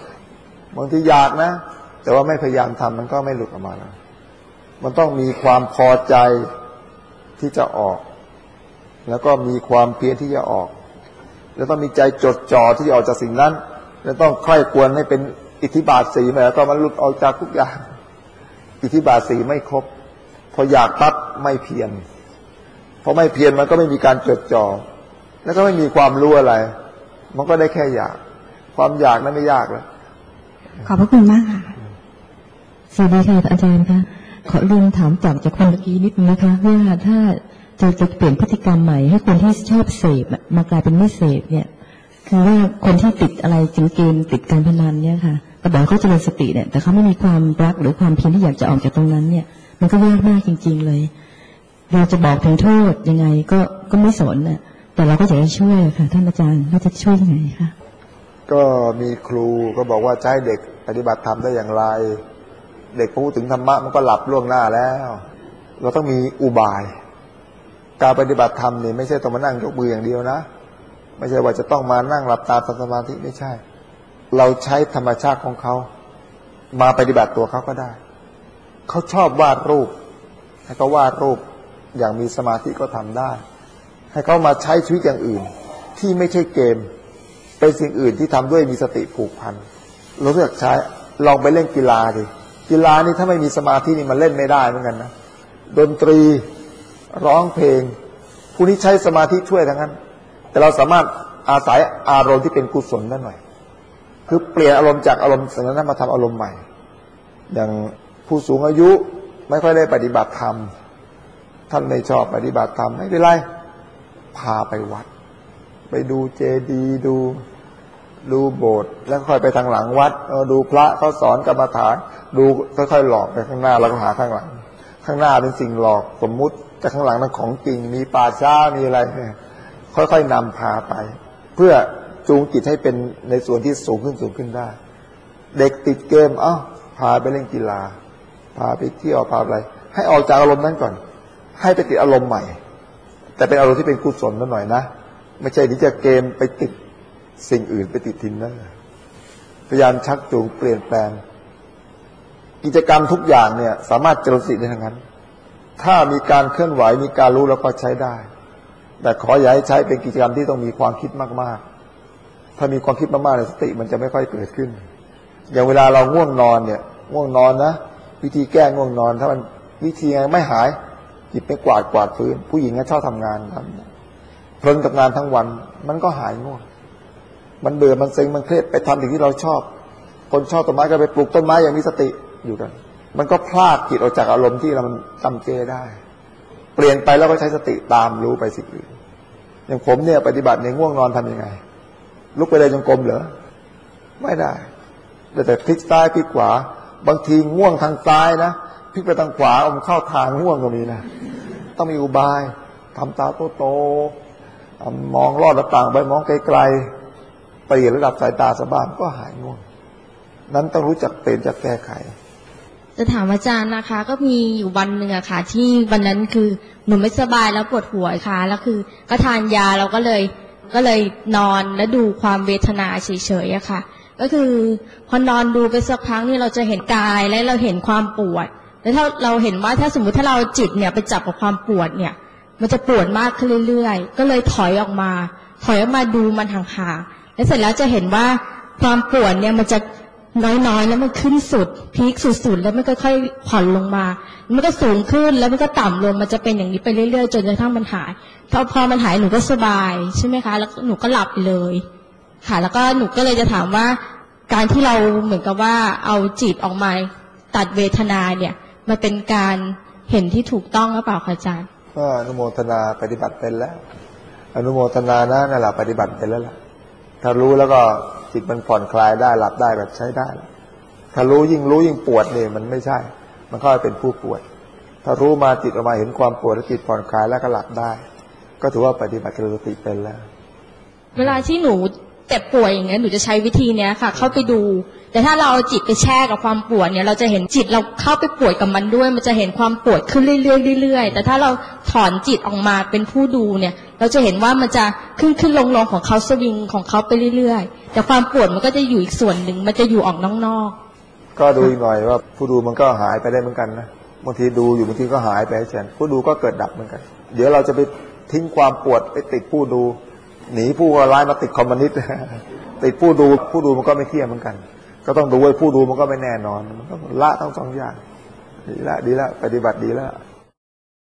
90%บางทีอยากนะแต่ว่าไม่พยายามทำมันก็ไม่หลุดออกมาแล้วมันต้องมีความพอใจที่จะออกแล้วก็มีความเพียรที่จะออกแล้วต้องมีใจจดจ่อที่จะออกจากสิ่งนั้นแล้วต้องใคร่ควรให้เป็นอิทธิบาท4แล้วก็มันหลุดออกจากทุกอย่างอิทธิบาท4ไม่ครบพออยากปั๊บไม่เพียรพอไม่เพียรมันก็ไม่มีการจดจ่อแล้วก็ไม่มีความรู้อะไรมันก็ได้แค่อยากความอยากนั้นไม่ยากแล้วขอบพระคุณมากค่ะสวัสดีค่ะอาจารย์คะขอเรียนถามจากคนเมื่อกี้นิดนึงนะคะว่าถ้าจะเปลี่ยนพฤติกรรมใหม่ให้คนที่ชอบเสพมากลายเป็นไม่เสพเนี่ยคือว่าคนที่ติดอะไรจริงเกมติดการพนันเนี่ยค่ะแต่บอกเขาเจริญสติเนี่ยแต่เขาไม่มีความรักหรือความเพียรที่อยากจะออกจากตรงนั้นเนี่ยมันก็ยากมากจริงๆเลยเราจะบอกถึงโทษยังไงก็ไม่สนน่ะแต่เราก็อยากจะช่วยค่ะท่านอาจารย์เราจะช่วยยังไงคะก็มีครูก็บอกว่าจะให้เด็กปฏิบัติธรรมได้อย่างไรเด็กพูดถึงธรรมะมันก็หลับล่วงหน้าแล้วเราต้องมีอุบายการปฏิบัติธรรมนี่ไม่ใช่ต้องมานั่งยกมืออย่างเดียวนะไม่ใช่ว่าจะต้องมานั่งหลับตาทำสมาธิไม่ใช่เราใช้ธรรมชาติของเขามาปฏิบัติตัวเขาก็ได้เขาชอบวาดรูปให้เขาวาดรูปอย่างมีสมาธิก็ทำได้ให้เขามาใช้ชีวิตอย่างอื่นที่ไม่ใช่เกมเป็นสิ่งอื่นที่ทำด้วยมีสติผูกพันเราเลือกใช้ลองไปเล่นกีฬาดิกีฬานี่ถ้าไม่มีสมาธินี่มันเล่นไม่ได้เหมือนกันนะดนตรีร้องเพลงผู้นี้ใช้สมาธิช่วยทั้งนั้นแต่เราสามารถอาศัยอารมณ์ที่เป็นกุศลได้หน่อยคือเปลี่ยนอารมณ์จากอารมณ์สิ่งนั้นมาทำอารมณ์ใหม่อย่างผู้สูงอายุไม่ค่อยได้ปฏิบัติธรรมท่านไม่ชอบปฏิบัติธรรมไม่เป็นไรพาไปวัดไปดูเจดีย์ดูโบสถ์แล้วค่อยไปทางหลังวัดดูพระเขาสอนกรรมฐานดูค่อยๆหลอกไปข้างหน้าแล้วก็หาข้างหลังข้างหน้าเป็นสิ่งหลอกสมมุติแต่ข้างหลังนั้นของจริงมีป่าช้ามีอะไรค่อยๆนำพาไปเพื่อจูงจิตให้เป็นในส่วนที่สูงขึ้นได้เด็กติดเกมพาไปเล่นกีฬาพาไปเที่ยวพาอะไรให้ออกจากอารมณ์นั้นก่อนให้ไปติดอารมณ์ใหม่แต่เป็นอารมณ์ที่เป็นกุศลหน่อยนะไม่ใช่ที่จะเกมไปติดสิ่งอื่นไปติดทินนั่นพยายามชักจูงเปลี่ยนแปลงกิจกรรมทุกอย่างเนี่ยสามารถเจริญสติได้ทั้งนั้นถ้ามีการเคลื่อนไหวมีการรู้แล้วก็ใช้ได้แต่ขออย่าให้ใช้เป็นกิจกรรมที่ต้องมีความคิดมากๆถ้ามีความคิดมากๆในสติมันจะไม่ค่อยเกิดขึ้นอย่างเวลาเราง่วงนอนเนี่ยง่วงนอนนะวิธีแก้ง่วงนอนถ้ามันวิธีไม่หายหยิบไปกวาดพื้นผู้หญิงชอบทำงานเพลินกับงานทั้งวันมันก็หายง่วงมันเบื่อมันเซ็งมันเครียดไปทำสิ่งที่เราชอบคนชอบต้นไม้ก็ไปปลูกต้นไม้อย่างมีสติอยู่กันมันก็พลากจิตออกจากอารมณ์ที่เรามันจำเจได้เปลี่ยนไปแล้วก็ใช้สติตามรู้ไปสิ่งอื่นอย่างผมเนี่ยปฏิบัติในง่วงนอนทำยังไงลุกไปเดินจงกรมเหรอไม่ได้แต่พลิกซ้ายพลิกขวาบางทีง่วงทางซ้ายนะพลิกไปทางขวามันเข้าทางง่วงก็มีนะต้องมีอุบายทำตาโตๆมองลอดหน้าต่างไปมองไกลๆเปลี่ยนระดับสายตาสะบ้านก็หายง่วงนั้นต้องรู้จักเปลี่ยนจักแก้ไขจะถามอาจารย์นะคะก็มีอยู่วันหนึ่งอะค่ะที่วันนั้นคือหนูไม่สบายแล้วปวดหัวค่ะแล้วคือก็ทานยาเราก็เลยนอนแล้วดูความเวทนาเฉยๆอะค่ะก็คือพอนอนดูไปสักพักนี่เราจะเห็นกายและเราเห็นความปวดแล้วถ้าเราเห็นว่าถ้าสมมุติถ้าเราจิตเนี่ยไปจับกับความปวดเนี่ยมันจะปวดมากขึ้นเรื่อยๆก็เลยถอยออกมาดูมันห่างๆแล้วเสร็จแล้วจะเห็นว่าความปวดเนี่ยมันจะน้อยๆแล้วมันขึ้นสุดพีคสุดๆแล้วมันก็ค่อยผ่อนลงมามันก็สูงขึ้นแล้วมันก็ต่ำลงมันจะเป็นอย่างนี้ไปเรื่อยๆจนกระทั่งมันหายพอมันหายหนูก็สบายใช่ไหมคะแล้วหนูก็หลับไปเลยค่ะแล้วก็หนูก็เลยจะถามว่าการที่เราเหมือนกับว่าเอาจิตออกมาตัดเวทนาเนี่ยมันเป็นการเห็นที่ถูกต้องหรือเปล่าคะอาจารย์ก็อนุโมทนาปฏิบัติเป็นแล้วอนุโมทนานะนั่นแหละปฏิบัติเป็นแล้วล่ะถ้ารู้แล้วก็จิตมันผ่อนคลายได้หลับได้แบบใช้ได้ถ้ารู้ยิ่งปวดเนี่ยมันไม่ใช่มันก็เป็นผู้ปวดถ้ารู้มาจิตออกมาเห็นความปวดแล้วจิตผ่อนคลายแล้วก็หลับได้ก็ถือว่าปฏิบัติเจริญสติเป็นแล้วเวลาที่หนูเจ็บป่วยอย่างเงี้ยหนูจะใช้วิธีเนี้ยค่ะเข้าไปดูแต่ถ้าเราเอาจิตไปแช่กับความปวดเนี่ยเราจะเห็นจิตเราเข้าไปปวดกับมันด้วยมันจะเห็นความปวดขึ้นเรื่อยๆแต่ถ้าเราถอนจิตออกมาเป็นผู้ดูเนี่ยเราจะเห็นว่ามันจะขึ้นลงของเขาสวิงของเขาไปเรื่อยๆแต่ความปวดมันก็จะอยู่อีกส่วนหนึ่งมันจะอยู่ออกนอกๆก็ดูอีกหน่อยว่าผู้ดูมันก็หายไปได้เหมือนกันนะบางทีดูอยู่บางทีก็หายไปเช่นผู้ดูก็เกิดดับเหมือนกันเดี๋ยวเราจะไปทิ้งความปวดไปติดผู้ดูหนีผู้ร้ายมาติดคอมมิวนิสต์ติดผู้ดูมันก็ไม่เที่ยงเหมือนกันก็ต้องดูไว้ผู้ดูมันก็ไม่แน่นอนมันต้องละทั้งสองอย่างดีละปฏิบัติดีแล้ว